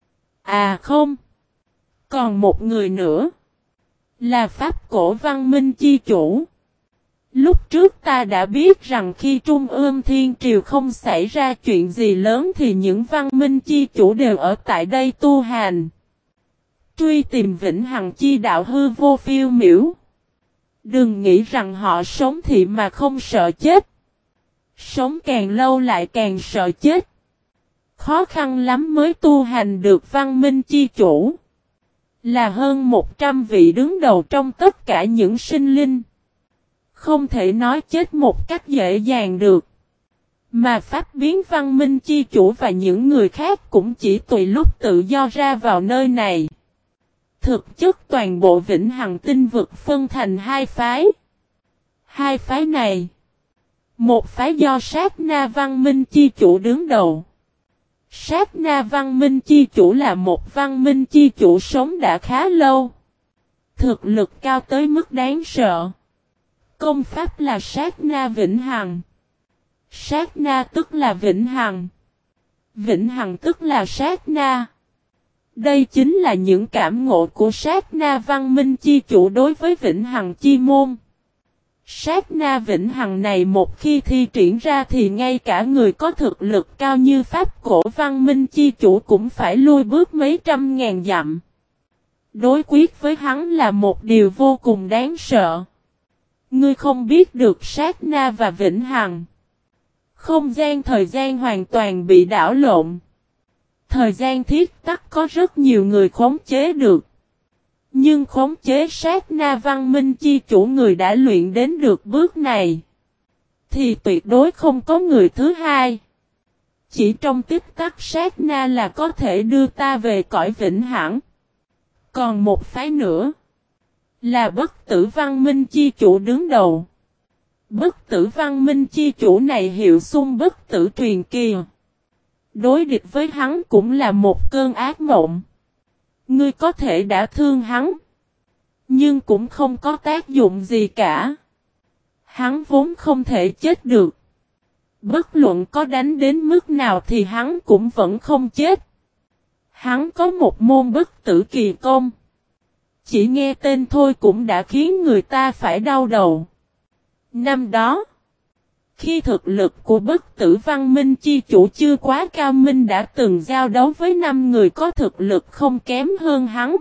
À không. Còn một người nữa. Là pháp cổ văn minh chi chủ. Lúc trước ta đã biết rằng khi Trung ương Thiên Triều không xảy ra chuyện gì lớn thì những văn minh chi chủ đều ở tại đây tu hành. Truy tìm Vĩnh Hằng Chi đạo hư vô phiêu miểu. Đừng nghĩ rằng họ sống thì mà không sợ chết. Sống càng lâu lại càng sợ chết. Khó khăn lắm mới tu hành được văn minh chi chủ. Là hơn 100 vị đứng đầu trong tất cả những sinh linh. Không thể nói chết một cách dễ dàng được. Mà Pháp biến văn minh chi chủ và những người khác cũng chỉ tùy lúc tự do ra vào nơi này. Thực chất toàn bộ Vĩnh Hằng tinh vực phân thành hai phái. Hai phái này, một phái do Sát Na văn minh chi chủ đứng đầu. Sát Na văn minh chi chủ là một văn minh chi chủ sống đã khá lâu. Thực lực cao tới mức đáng sợ. Công pháp là Sát Na Vĩnh Hằng. Sát Na tức là Vĩnh Hằng. Vĩnh Hằng tức là Sát Na. Đây chính là những cảm ngộ của Sát Na văn minh chi chủ đối với Vĩnh Hằng chi môn. Sát Na Vĩnh Hằng này một khi thi triển ra thì ngay cả người có thực lực cao như Pháp cổ văn minh chi chủ cũng phải lui bước mấy trăm ngàn dặm. Đối quyết với hắn là một điều vô cùng đáng sợ. Ngươi không biết được Sát Na và Vĩnh Hằng. Không gian thời gian hoàn toàn bị đảo lộn. Thời gian thiết tắc có rất nhiều người khống chế được. Nhưng khống chế Sát Na văn minh chi chủ người đã luyện đến được bước này. Thì tuyệt đối không có người thứ hai. Chỉ trong tích tắc Sát Na là có thể đưa ta về cõi vĩnh hằng. Còn một phái nữa. Là bất tử văn minh chi chủ đứng đầu. Bất tử văn minh chi chủ này hiệu xung bất tử truyền kỳ. Đối địch với hắn cũng là một cơn ác mộng. Ngươi có thể đã thương hắn. Nhưng cũng không có tác dụng gì cả. Hắn vốn không thể chết được. Bất luận có đánh đến mức nào thì hắn cũng vẫn không chết. Hắn có một môn bất tử kỳ công. Chỉ nghe tên thôi cũng đã khiến người ta phải đau đầu. Năm đó, khi thực lực của bất tử văn minh chi chủ chưa quá cao minh đã từng giao đấu với 5 người có thực lực không kém hơn hắn.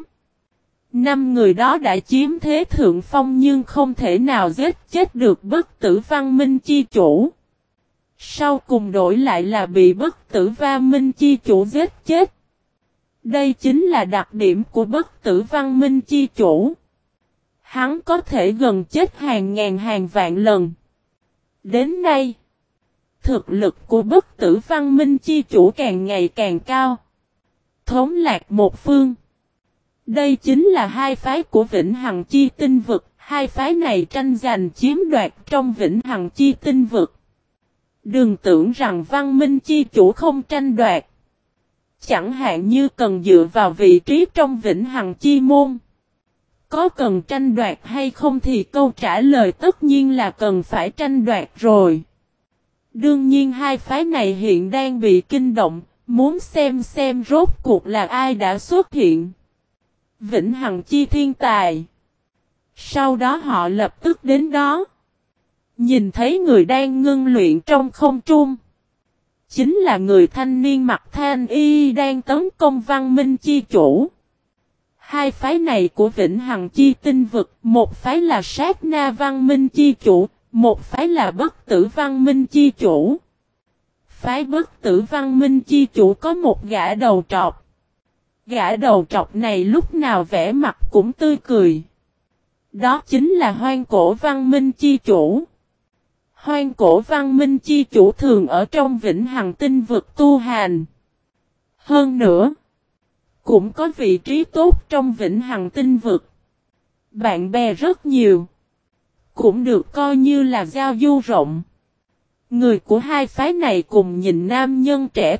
5 người đó đã chiếm thế thượng phong nhưng không thể nào giết chết được bất tử văn minh chi chủ. Sau cùng đổi lại là bị bất tử văn minh chi chủ giết chết. Đây chính là đặc điểm của bất tử văn minh chi chủ. Hắn có thể gần chết hàng ngàn hàng vạn lần. Đến nay, thực lực của bất tử văn minh chi chủ càng ngày càng cao. Thống lạc một phương. Đây chính là hai phái của Vĩnh Hằng chi tinh vực. Hai phái này tranh giành chiếm đoạt trong Vĩnh Hằng chi tinh vực. Đừng tưởng rằng văn minh chi chủ không tranh đoạt. Chẳng hạn như cần dựa vào vị trí trong Vĩnh Hằng chi môn. Có cần tranh đoạt hay không thì câu trả lời tất nhiên là cần phải tranh đoạt rồi. Đương nhiên hai phái này hiện đang bị kinh động, muốn xem rốt cuộc là ai đã xuất hiện. Vĩnh Hằng chi thiên tài. Sau đó họ lập tức đến đó. Nhìn thấy người đang ngưng luyện trong không trung. Chính là người thanh niên mặc thanh y đang tấn công văn minh chi chủ. Hai phái này của Vĩnh Hằng chi tinh vực, một phái là Sát Na văn minh chi chủ, một phái là bất tử văn minh chi chủ. Phái bất tử văn minh chi chủ có một gã đầu trọc. Gã đầu trọc này lúc nào vẻ mặt cũng tươi cười. Đó chính là Hoang Cổ văn minh chi chủ. Hoang Cổ văn minh chi chủ thường ở trong Vĩnh Hằng tinh vực tu hành. Hơn nữa, cũng có vị trí tốt trong Vĩnh Hằng tinh vực. Bạn bè rất nhiều. Cũng được coi như là giao du rộng. Người của hai phái này cùng nhìn nam nhân trẻ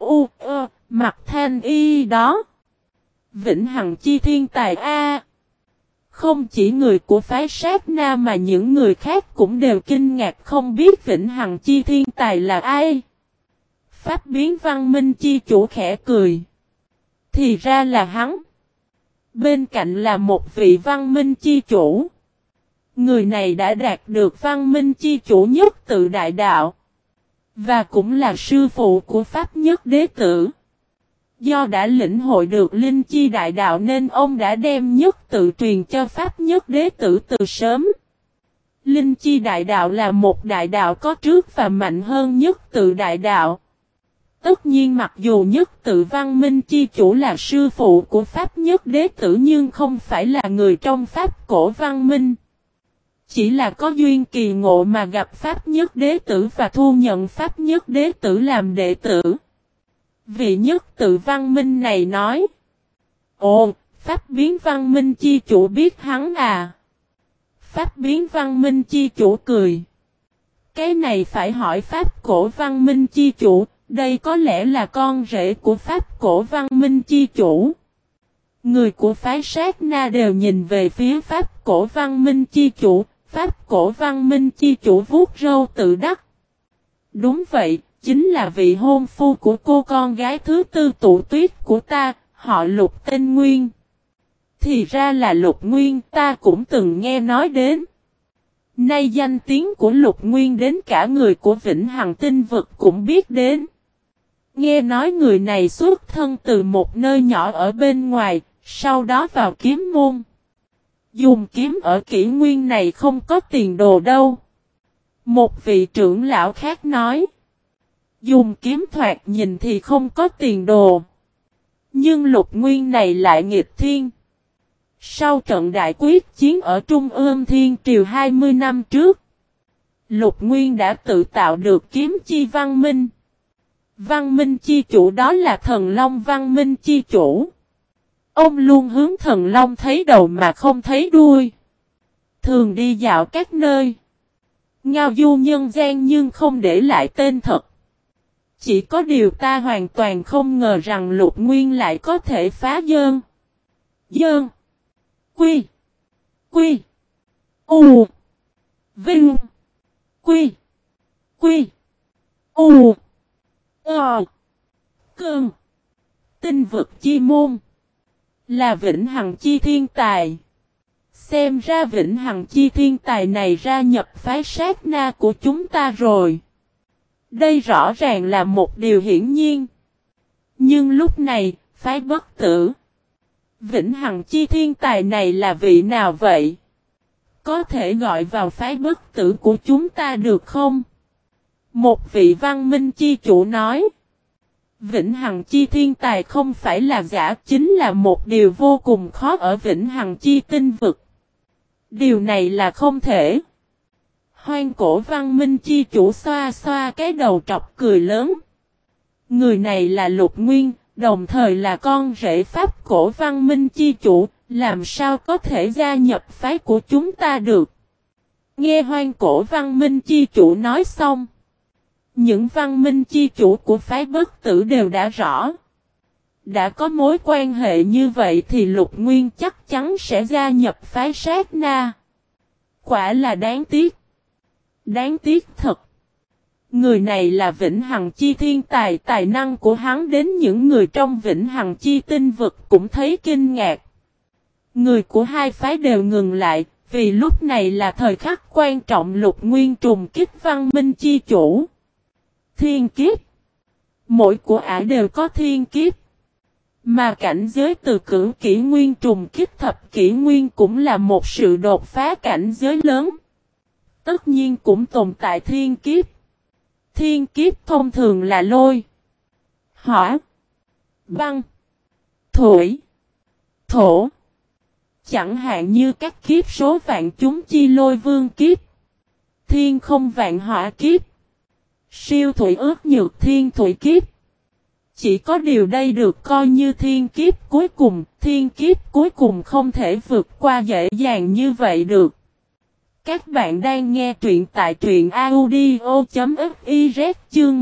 mặc thanh y đó. Vĩnh Hằng chi thiên tài A. Không chỉ người của phái Sát Na mà những người khác cũng đều kinh ngạc không biết Vĩnh Hằng chi thiên tài là ai. Pháp biến văn minh chi chủ khẽ cười. Thì ra là hắn. Bên cạnh là một vị văn minh chi chủ. Người này đã đạt được văn minh chi chủ nhất tự đại đạo. Và cũng là sư phụ của Pháp nhất đế tử. Do đã lĩnh hội được linh chi đại đạo nên ông đã đem nhất tự truyền cho Pháp nhất đế tử từ sớm. Linh chi đại đạo là một đại đạo có trước và mạnh hơn nhất tự đại đạo. Tất nhiên mặc dù nhất tự văn minh chi chủ là sư phụ của Pháp nhất đế tử nhưng không phải là người trong Pháp cổ văn minh. Chỉ là có duyên kỳ ngộ mà gặp Pháp Nhất Đế Tử và thu nhận Pháp Nhất Đế Tử làm đệ tử. Vị nhất tự văn minh này nói. Ồ, Pháp biến văn minh chi chủ biết hắn à? Pháp biến văn minh chi chủ cười. Cái này phải hỏi Pháp cổ văn minh chi chủ, đây có lẽ là con rể của Pháp cổ văn minh chi chủ. Người của phái sát na đều nhìn về phía Pháp cổ văn minh chi chủ, Pháp cổ văn minh chi chủ vuốt râu tự đắc. Đúng vậy, chính là vị hôn phu của cô con gái thứ tư Tụ Tuyết của ta, họ Lục tên Nguyên. Thì ra là Lục Nguyên, ta cũng từng nghe nói đến. Nay danh tiếng của Lục Nguyên đến cả người của Vĩnh Hằng Tinh Vực cũng biết đến. Nghe nói người này xuất thân từ một nơi nhỏ ở bên ngoài, sau đó vào kiếm môn. Dùng kiếm ở kỷ nguyên này không có tiền đồ đâu. Một vị trưởng lão khác nói. Dùng kiếm thoạt nhìn thì không có tiền đồ. Nhưng Lục Nguyên này lại nghịch thiên. Sau trận đại quyết chiến ở Trung ương Thiên Triều 20 năm trước, Lục Nguyên đã tự tạo được kiếm chi văn minh. Văn minh chi chủ đó là thần long văn minh chi chủ. Ông luôn hướng thần long thấy đầu mà không thấy đuôi. Thường đi dạo các nơi. Ngao du nhân gian nhưng không để lại tên thật. Chỉ có điều ta hoàn toàn không ngờ rằng Lục Nguyên lại có thể phá dơn. Dơn. Quy. Quy. U. Vinh. Quy. Quy. U. Ờ. Cơn. Tinh vực chi môn. Là Vĩnh Hằng chi thiên tài. Xem ra Vĩnh Hằng chi thiên tài này ra nhập phái sát na của chúng ta rồi. Đây rõ ràng là một điều hiển nhiên. Nhưng lúc này, phái bất tử. Vĩnh Hằng chi thiên tài này là vị nào vậy? Có thể gọi vào phái bất tử của chúng ta được không? Một vị văn minh chi chủ nói. Vĩnh Hằng chi thiên tài không phải là giả, chính là một điều vô cùng khó ở Vĩnh Hằng chi tinh vực. Điều này là không thể. Hoang cổ văn minh chi chủ xoa xoa cái đầu trọc cười lớn. Người này là Lục Nguyên, đồng thời là con rể Pháp cổ văn minh chi chủ, làm sao có thể gia nhập phái của chúng ta được. Nghe hoang cổ văn minh chi chủ nói xong. Những văn minh chi chủ của phái bất tử đều đã rõ. Đã có mối quan hệ như vậy thì Lục Nguyên chắc chắn sẽ gia nhập phái sát na. Quả là đáng tiếc. Đáng tiếc thật. Người này là Vĩnh Hằng chi thiên tài, tài năng của hắn đến những người trong Vĩnh Hằng chi tinh vực cũng thấy kinh ngạc. Người của hai phái đều ngừng lại, vì lúc này là thời khắc quan trọng. Lục Nguyên trùng kích văn minh chi chủ. Thiên kiếp. Mỗi của ả đều có thiên kiếp. Mà cảnh giới từ cửu kỷ nguyên trùng kích thập kỷ nguyên cũng là một sự đột phá cảnh giới lớn. Tất nhiên cũng tồn tại thiên kiếp. Thiên kiếp thông thường là lôi, hỏa, băng, thủy, thổ. Chẳng hạn như các kiếp số vạn chúng chi lôi vương kiếp, thiên không vạn hỏa kiếp, siêu thủy ước nhược thiên thủy kiếp. Chỉ có điều đây được coi như thiên kiếp cuối cùng không thể vượt qua dễ dàng như vậy được. Các bạn đang nghe truyện tại truyện audio.fiz chương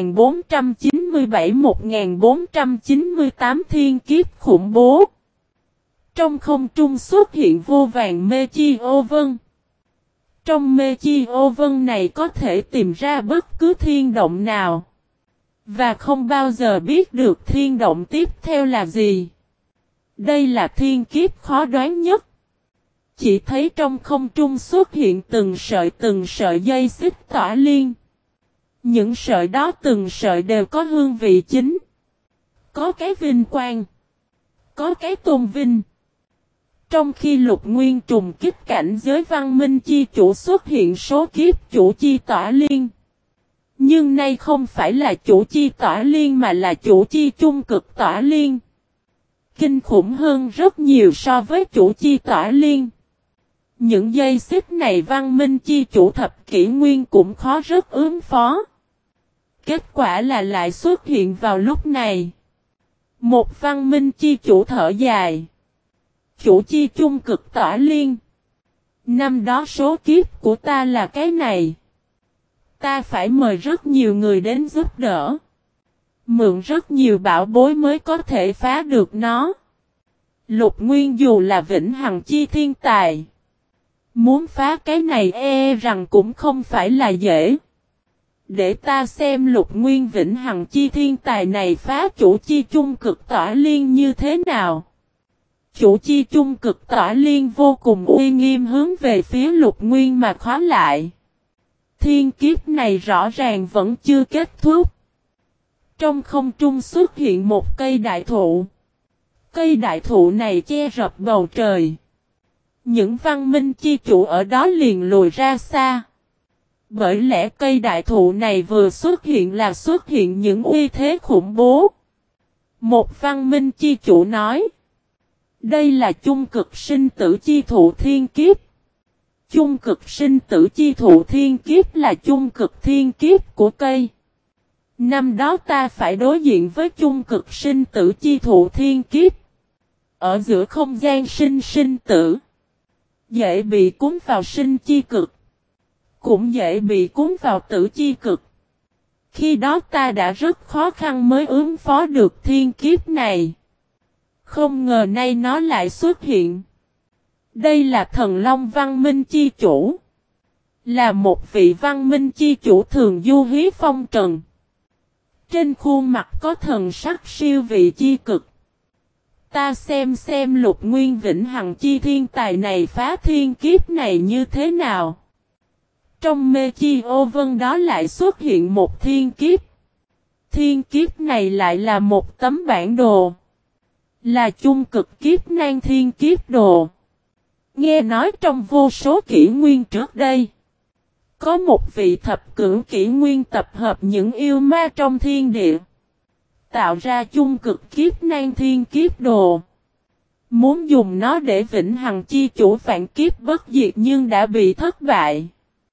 1497-1498 thiên kiếp khủng bố. Trong không trung xuất hiện vô vàn mê chi ô vân. Trong mê chi ô vân này có thể tìm ra bất cứ thiên động nào. Và không bao giờ biết được thiên động tiếp theo là gì. Đây là thiên kiếp khó đoán nhất. Chỉ thấy trong không trung xuất hiện từng sợi dây xích tỏa liên. Những sợi đó từng sợi đều có hương vị chính. Có cái vinh quang. Có cái tôn vinh. Trong khi Lục Nguyên trùng kích cảnh giới văn minh chi chủ xuất hiện số kiếp chủ chi tỏa liên. Nhưng nay không phải là chủ chi tỏa liên mà là chủ chi chung cực tỏa liên. Kinh khủng hơn rất nhiều so với chủ chi tỏa liên. Những dây xích này văn minh chi chủ thập kỷ nguyên cũng khó rất ứng phó. Kết quả là lại xuất hiện vào lúc này. Một văn minh chi chủ thở dài. Chủ chi chung cực tỏa liên. Năm đó số kiếp của ta là cái này. Ta phải mời rất nhiều người đến giúp đỡ. Mượn rất nhiều bảo bối mới có thể phá được nó. Lục Nguyên dù là vĩnh hằng chi thiên tài. Muốn phá cái này rằng cũng không phải là dễ. Để ta xem Lục Nguyên vĩnh hằng chi thiên tài này phá chủ chi chung cực tỏa liên như thế nào. Chủ chi chung cực tỏa liên vô cùng uy nghiêm hướng về phía Lục Nguyên mà khóa lại. Thiên kiếp này rõ ràng vẫn chưa kết thúc. Trong không trung xuất hiện một cây đại thụ. Cây đại thụ này che rập bầu trời. Những văn minh chi chủ ở đó liền lùi ra xa. Bởi lẽ cây đại thụ này vừa xuất hiện là xuất hiện những uy thế khủng bố. Một văn minh chi chủ nói. Đây là chung cực sinh tử chi thụ thiên kiếp. Chung cực sinh tử chi thụ thiên kiếp là chung cực thiên kiếp của cây. Năm đó ta phải đối diện với chung cực sinh tử chi thụ thiên kiếp. Ở giữa không gian sinh tử. Dễ bị cuốn vào sinh chi cực. Cũng dễ bị cuốn vào tử chi cực. Khi đó ta đã rất khó khăn mới ứng phó được thiên kiếp này. Không ngờ nay nó lại xuất hiện. Đây là thần long văn minh chi chủ. Là một vị văn minh chi chủ thường du hí phong trần. Trên khuôn mặt có thần sắc siêu vị chi cực. Ta xem Lục Nguyên vĩnh hằng chi thiên tài này phá thiên kiếp này như thế nào. Trong mê chi ô vân đó lại xuất hiện một thiên kiếp. Thiên kiếp này lại là một tấm bản đồ. Là chung cực kiếp nan thiên kiếp đồ. Nghe nói trong vô số kỷ nguyên trước đây. Có một vị thập cửu kỷ nguyên tập hợp những yêu ma trong thiên địa. Tạo ra chung cực kiếp nan thiên kiếp đồ. Muốn dùng nó để vĩnh hằng chi chủ phản kiếp bất diệt nhưng đã bị thất bại.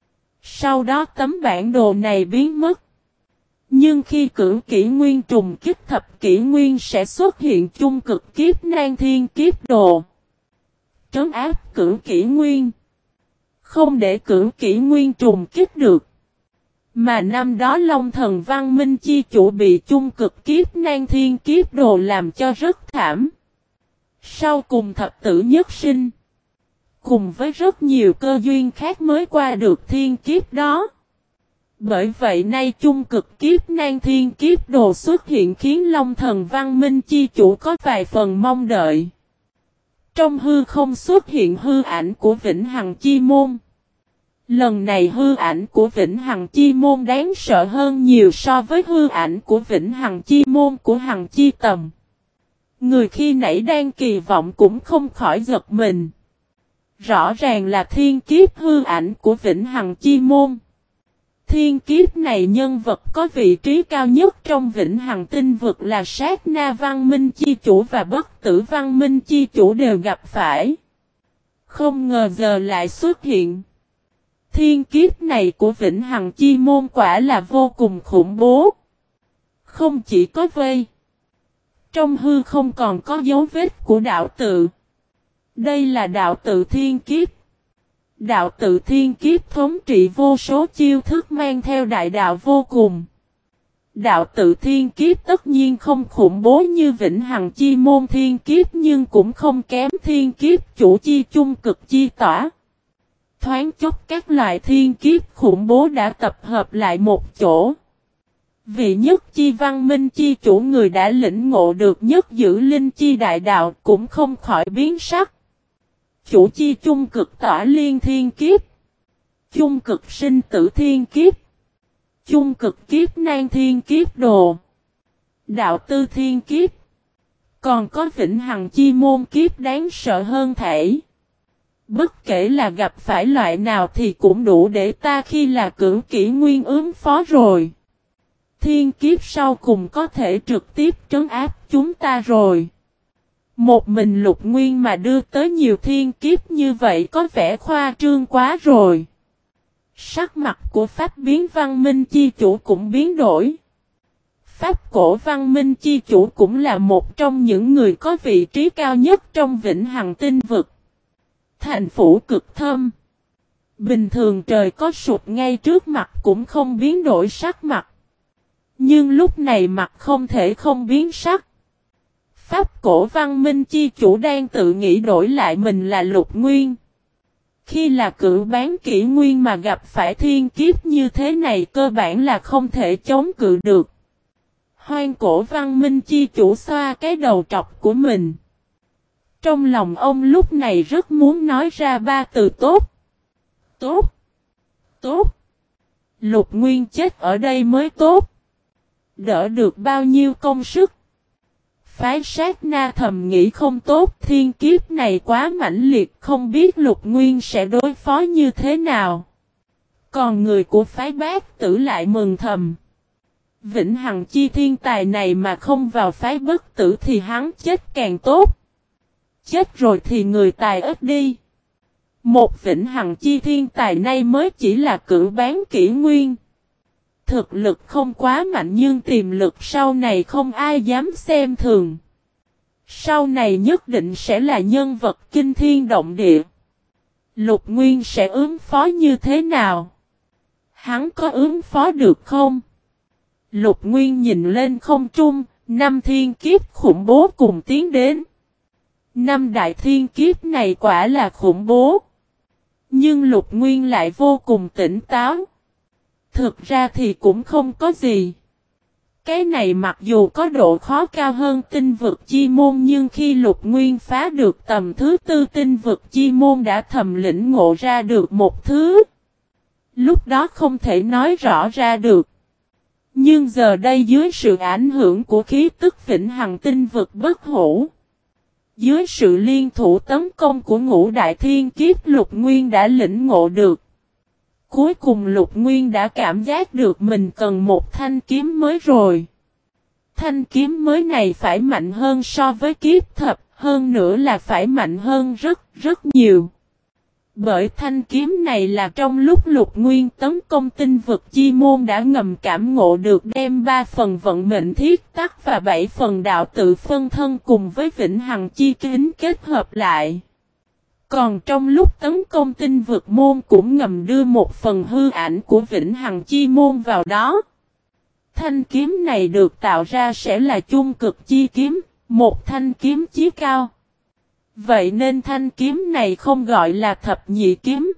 Sau đó tấm bản đồ này biến mất. Nhưng khi cửu kỷ nguyên trùng kích thập kỷ nguyên sẽ xuất hiện chung cực kiếp nan thiên kiếp đồ. Trấn áp cửu kỷ nguyên. Không để cửu kỷ nguyên trùng kích được. Mà năm đó Long Thần Văn Minh chi chủ bị chung cực kiếp nan thiên kiếp đồ làm cho rất thảm. Sau cùng thập tử nhất sinh. Cùng với rất nhiều cơ duyên khác mới qua được thiên kiếp đó. Bởi vậy nay chung cực kiếp nan thiên kiếp đồ xuất hiện khiến Long Thần Văn Minh chi chủ có vài phần mong đợi. Trong hư không xuất hiện hư ảnh của Vĩnh Hằng Chi Môn. Lần này hư ảnh của Vĩnh Hằng Chi Môn đáng sợ hơn nhiều so với hư ảnh của Vĩnh Hằng Chi Môn của Hằng Chi Tầm. Người khi nãy đang kỳ vọng cũng không khỏi giật mình. Rõ ràng là thiên kiếp hư ảnh của Vĩnh Hằng Chi Môn. Thiên kiếp này nhân vật có vị trí cao nhất trong Vĩnh Hằng tinh vực là Sát Na Văn Minh chi chủ và Bất Tử Văn Minh chi chủ đều gặp phải. Không ngờ giờ lại xuất hiện. Thiên kiếp này của Vĩnh Hằng chi môn quả là vô cùng khủng bố. Không chỉ có vây. Trong hư không còn có dấu vết của đạo tự. Đây là đạo tự thiên kiếp. Đạo tự thiên kiếp thống trị vô số chiêu thức mang theo đại đạo vô cùng. Đạo tự thiên kiếp tất nhiên không khủng bố như Vĩnh Hằng chi môn thiên kiếp nhưng cũng không kém thiên kiếp chủ chi chung cực chi tỏa. Thoáng chốc các loại thiên kiếp khủng bố đã tập hợp lại một chỗ. Vị nhất chi văn minh chi chủ người đã lĩnh ngộ được nhất giữ linh chi đại đạo cũng không khỏi biến sắc. Chủ chi chung cực tỏa liên thiên kiếp. Chung cực sinh tử thiên kiếp. Chung cực kiếp nan thiên kiếp đồ. Đạo tư thiên kiếp. Còn có Vĩnh Hằng chi môn kiếp đáng sợ hơn thể. Bất kể là gặp phải loại nào thì cũng đủ để ta khi là cửu kỷ nguyên ứng phó rồi. Thiên kiếp sau cùng có thể trực tiếp trấn áp chúng ta rồi. Một mình Lục Nguyên mà đưa tới nhiều thiên kiếp như vậy có vẻ khoa trương quá rồi. Sắc mặt của Pháp biến văn minh chi chủ cũng biến đổi. Pháp cổ văn minh chi chủ cũng là một trong những người có vị trí cao nhất trong Vĩnh Hằng tinh vực. Thành phủ cực thâm. Bình thường trời có sụp ngay trước mặt cũng không biến đổi sắc mặt. Nhưng lúc này mặt không thể không biến sắc. Pháp cổ văn minh chi chủ đang tự nghĩ đổi lại mình là Lục Nguyên. Khi là cửu bán kỷ nguyên mà gặp phải thiên kiếp như thế này cơ bản là không thể chống cự được. Hoang cổ văn minh chi chủ xoa cái đầu trọc của mình. Trong lòng ông lúc này rất muốn nói ra ba từ tốt. Tốt. Tốt. Lục Nguyên chết ở đây mới tốt. Đỡ được bao nhiêu công sức. Phái sát na thầm nghĩ không tốt, thiên kiếp này quá mãnh liệt, không biết Lục Nguyên sẽ đối phó như thế nào. Còn người của phái bát tử lại mừng thầm. Vĩnh Hằng chi thiên tài này mà không vào phái bất tử thì hắn chết càng tốt. Chết rồi thì người tài ít đi. Một Vĩnh Hằng chi thiên tài này mới chỉ là cửu bán kỷ nguyên. Thực lực không quá mạnh nhưng tiềm lực sau này không ai dám xem thường. Sau này nhất định sẽ là nhân vật kinh thiên động địa. Lục Nguyên sẽ ứng phó như thế nào? Hắn có ứng phó được không? Lục Nguyên nhìn lên không trung, năm thiên kiếp khủng bố cùng tiến đến. Năm đại thiên kiếp này quả là khủng bố. Nhưng Lục Nguyên lại vô cùng tỉnh táo. Thực ra thì cũng không có gì. Cái này mặc dù có độ khó cao hơn tinh vực chi môn nhưng khi Lục Nguyên phá được tầm thứ tư tinh vực chi môn đã thầm lĩnh ngộ ra được một thứ. Lúc đó không thể nói rõ ra được. Nhưng giờ đây dưới sự ảnh hưởng của khí tức Vĩnh Hằng tinh vực bất hủ. Dưới sự liên thủ tấn công của ngũ đại thiên kiếp Lục Nguyên đã lĩnh ngộ được. Cuối cùng Lục Nguyên đã cảm giác được mình cần một thanh kiếm mới rồi. Thanh kiếm mới này phải mạnh hơn so với kiếp thập, hơn nữa là phải mạnh hơn rất nhiều. Bởi thanh kiếm này là trong lúc Lục Nguyên tấn công tinh vực chi môn đã ngầm cảm ngộ được đem 3 phần vận mệnh thiết tắc và 7 phần đạo tự phân thân cùng với Vĩnh Hằng chi kính kết hợp lại. Còn trong lúc tấn công tinh vực môn cũng ngầm đưa một phần hư ảnh của Vĩnh Hằng chi môn vào đó. Thanh kiếm này được tạo ra sẽ là chung cực chi kiếm, một thanh kiếm chí cao. Vậy nên thanh kiếm này không gọi là thập nhị kiếm,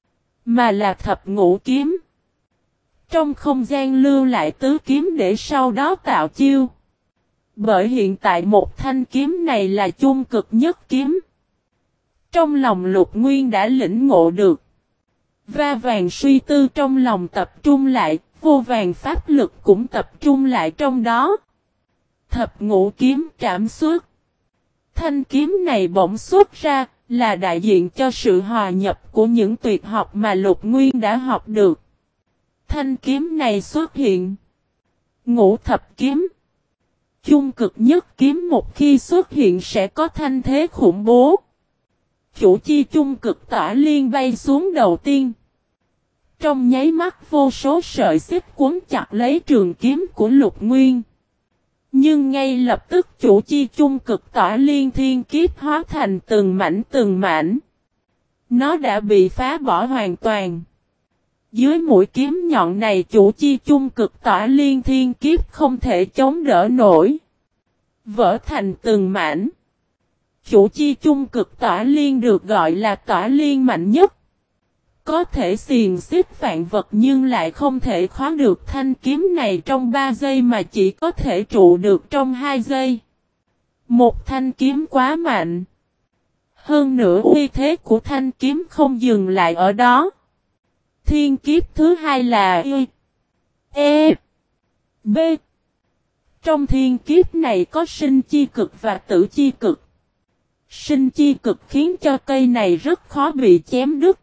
mà là thập ngũ kiếm. Trong không gian lưu lại tứ kiếm để sau đó tạo chiêu. Bởi hiện tại một thanh kiếm này là chung cực nhất kiếm. Trong lòng Lục Nguyên đã lĩnh ngộ được. Va vàng suy tư trong lòng tập trung lại, vô vàng pháp lực cũng tập trung lại trong đó. Thập ngũ kiếm trảm xuất. Thanh kiếm này bỗng xuất ra, là đại diện cho sự hòa nhập của những tuyệt học mà Lục Nguyên đã học được. Thanh kiếm này xuất hiện. Ngũ thập kiếm. Chung cực nhất kiếm một khi xuất hiện sẽ có thanh thế khủng bố. Chủ chi chung cực tỏa liên bay xuống đầu tiên. Trong nháy mắt vô số sợi xích cuốn chặt lấy trường kiếm của Lục Nguyên. Nhưng ngay lập tức chủ chi chung cực tỏa liên thiên kiếp hóa thành từng mảnh. Nó đã bị phá bỏ hoàn toàn. Dưới mũi kiếm nhọn này chủ chi chung cực tỏa liên thiên kiếp không thể chống đỡ nổi. Vỡ thành từng mảnh. Chủ chi chung cực tỏa liên được gọi là tỏa liên mạnh nhất. Có thể xiềng xích vạn vật nhưng lại không thể khóa được thanh kiếm này trong 3 giây mà chỉ có thể trụ được trong 2 giây. Một thanh kiếm quá mạnh. Hơn nữa uy thế của thanh kiếm không dừng lại ở đó. Thiên kiếp thứ hai là Y, E, B. Trong thiên kiếp này có sinh chi cực và tử chi cực. Sinh chi cực khiến cho cây này rất khó bị chém đứt.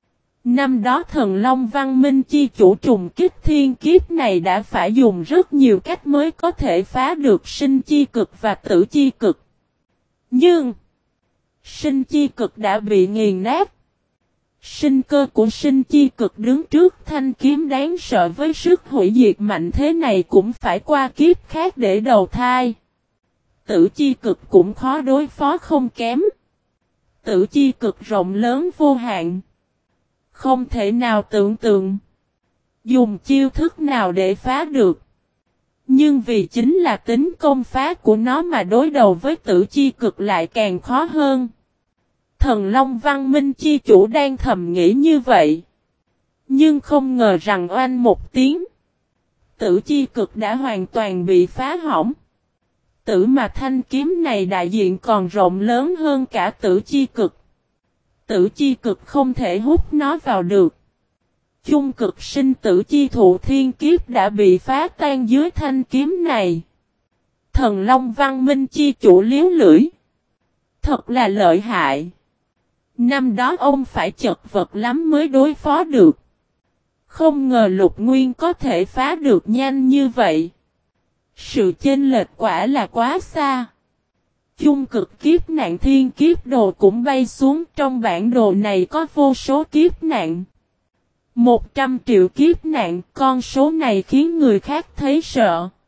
Năm đó thần Long Văn Minh chi chủ trùng kích thiên kiếp này đã phải dùng rất nhiều cách mới có thể phá được sinh chi cực và tử chi cực. Nhưng, sinh chi cực đã bị nghiền nát. Sinh cơ của sinh chi cực đứng trước thanh kiếm đáng sợ với sức hủy diệt mạnh thế này cũng phải qua kiếp khác để đầu thai. Tử chi cực cũng khó đối phó không kém. Tử chi cực rộng lớn vô hạn. Không thể nào tưởng tượng. Dùng chiêu thức nào để phá được. Nhưng vì chính là tính công phá của nó mà đối đầu với tử chi cực lại càng khó hơn. Thần Long Văn Minh chi chủ đang thầm nghĩ như vậy. Nhưng không ngờ rằng oanh một tiếng. Tử chi cực đã hoàn toàn bị phá hỏng. Tử mà thanh kiếm này đại diện còn rộng lớn hơn cả tử chi cực. Tử chi cực không thể hút nó vào được. Chung cực sinh tử chi thụ thiên kiếp đã bị phá tan dưới thanh kiếm này. Thần Long Văn Minh chi chủ liếu lưỡi. Thật là lợi hại. Năm đó ông phải chật vật lắm mới đối phó được. Không ngờ Lục Nguyên có thể phá được nhanh như vậy. Sự chênh lệch quả là quá xa. Chung cực kiếp nạn thiên kiếp đồ cũng bay xuống, trong bản đồ này có vô số kiếp nạn. 100 triệu kiếp nạn, con số này khiến người khác thấy sợ.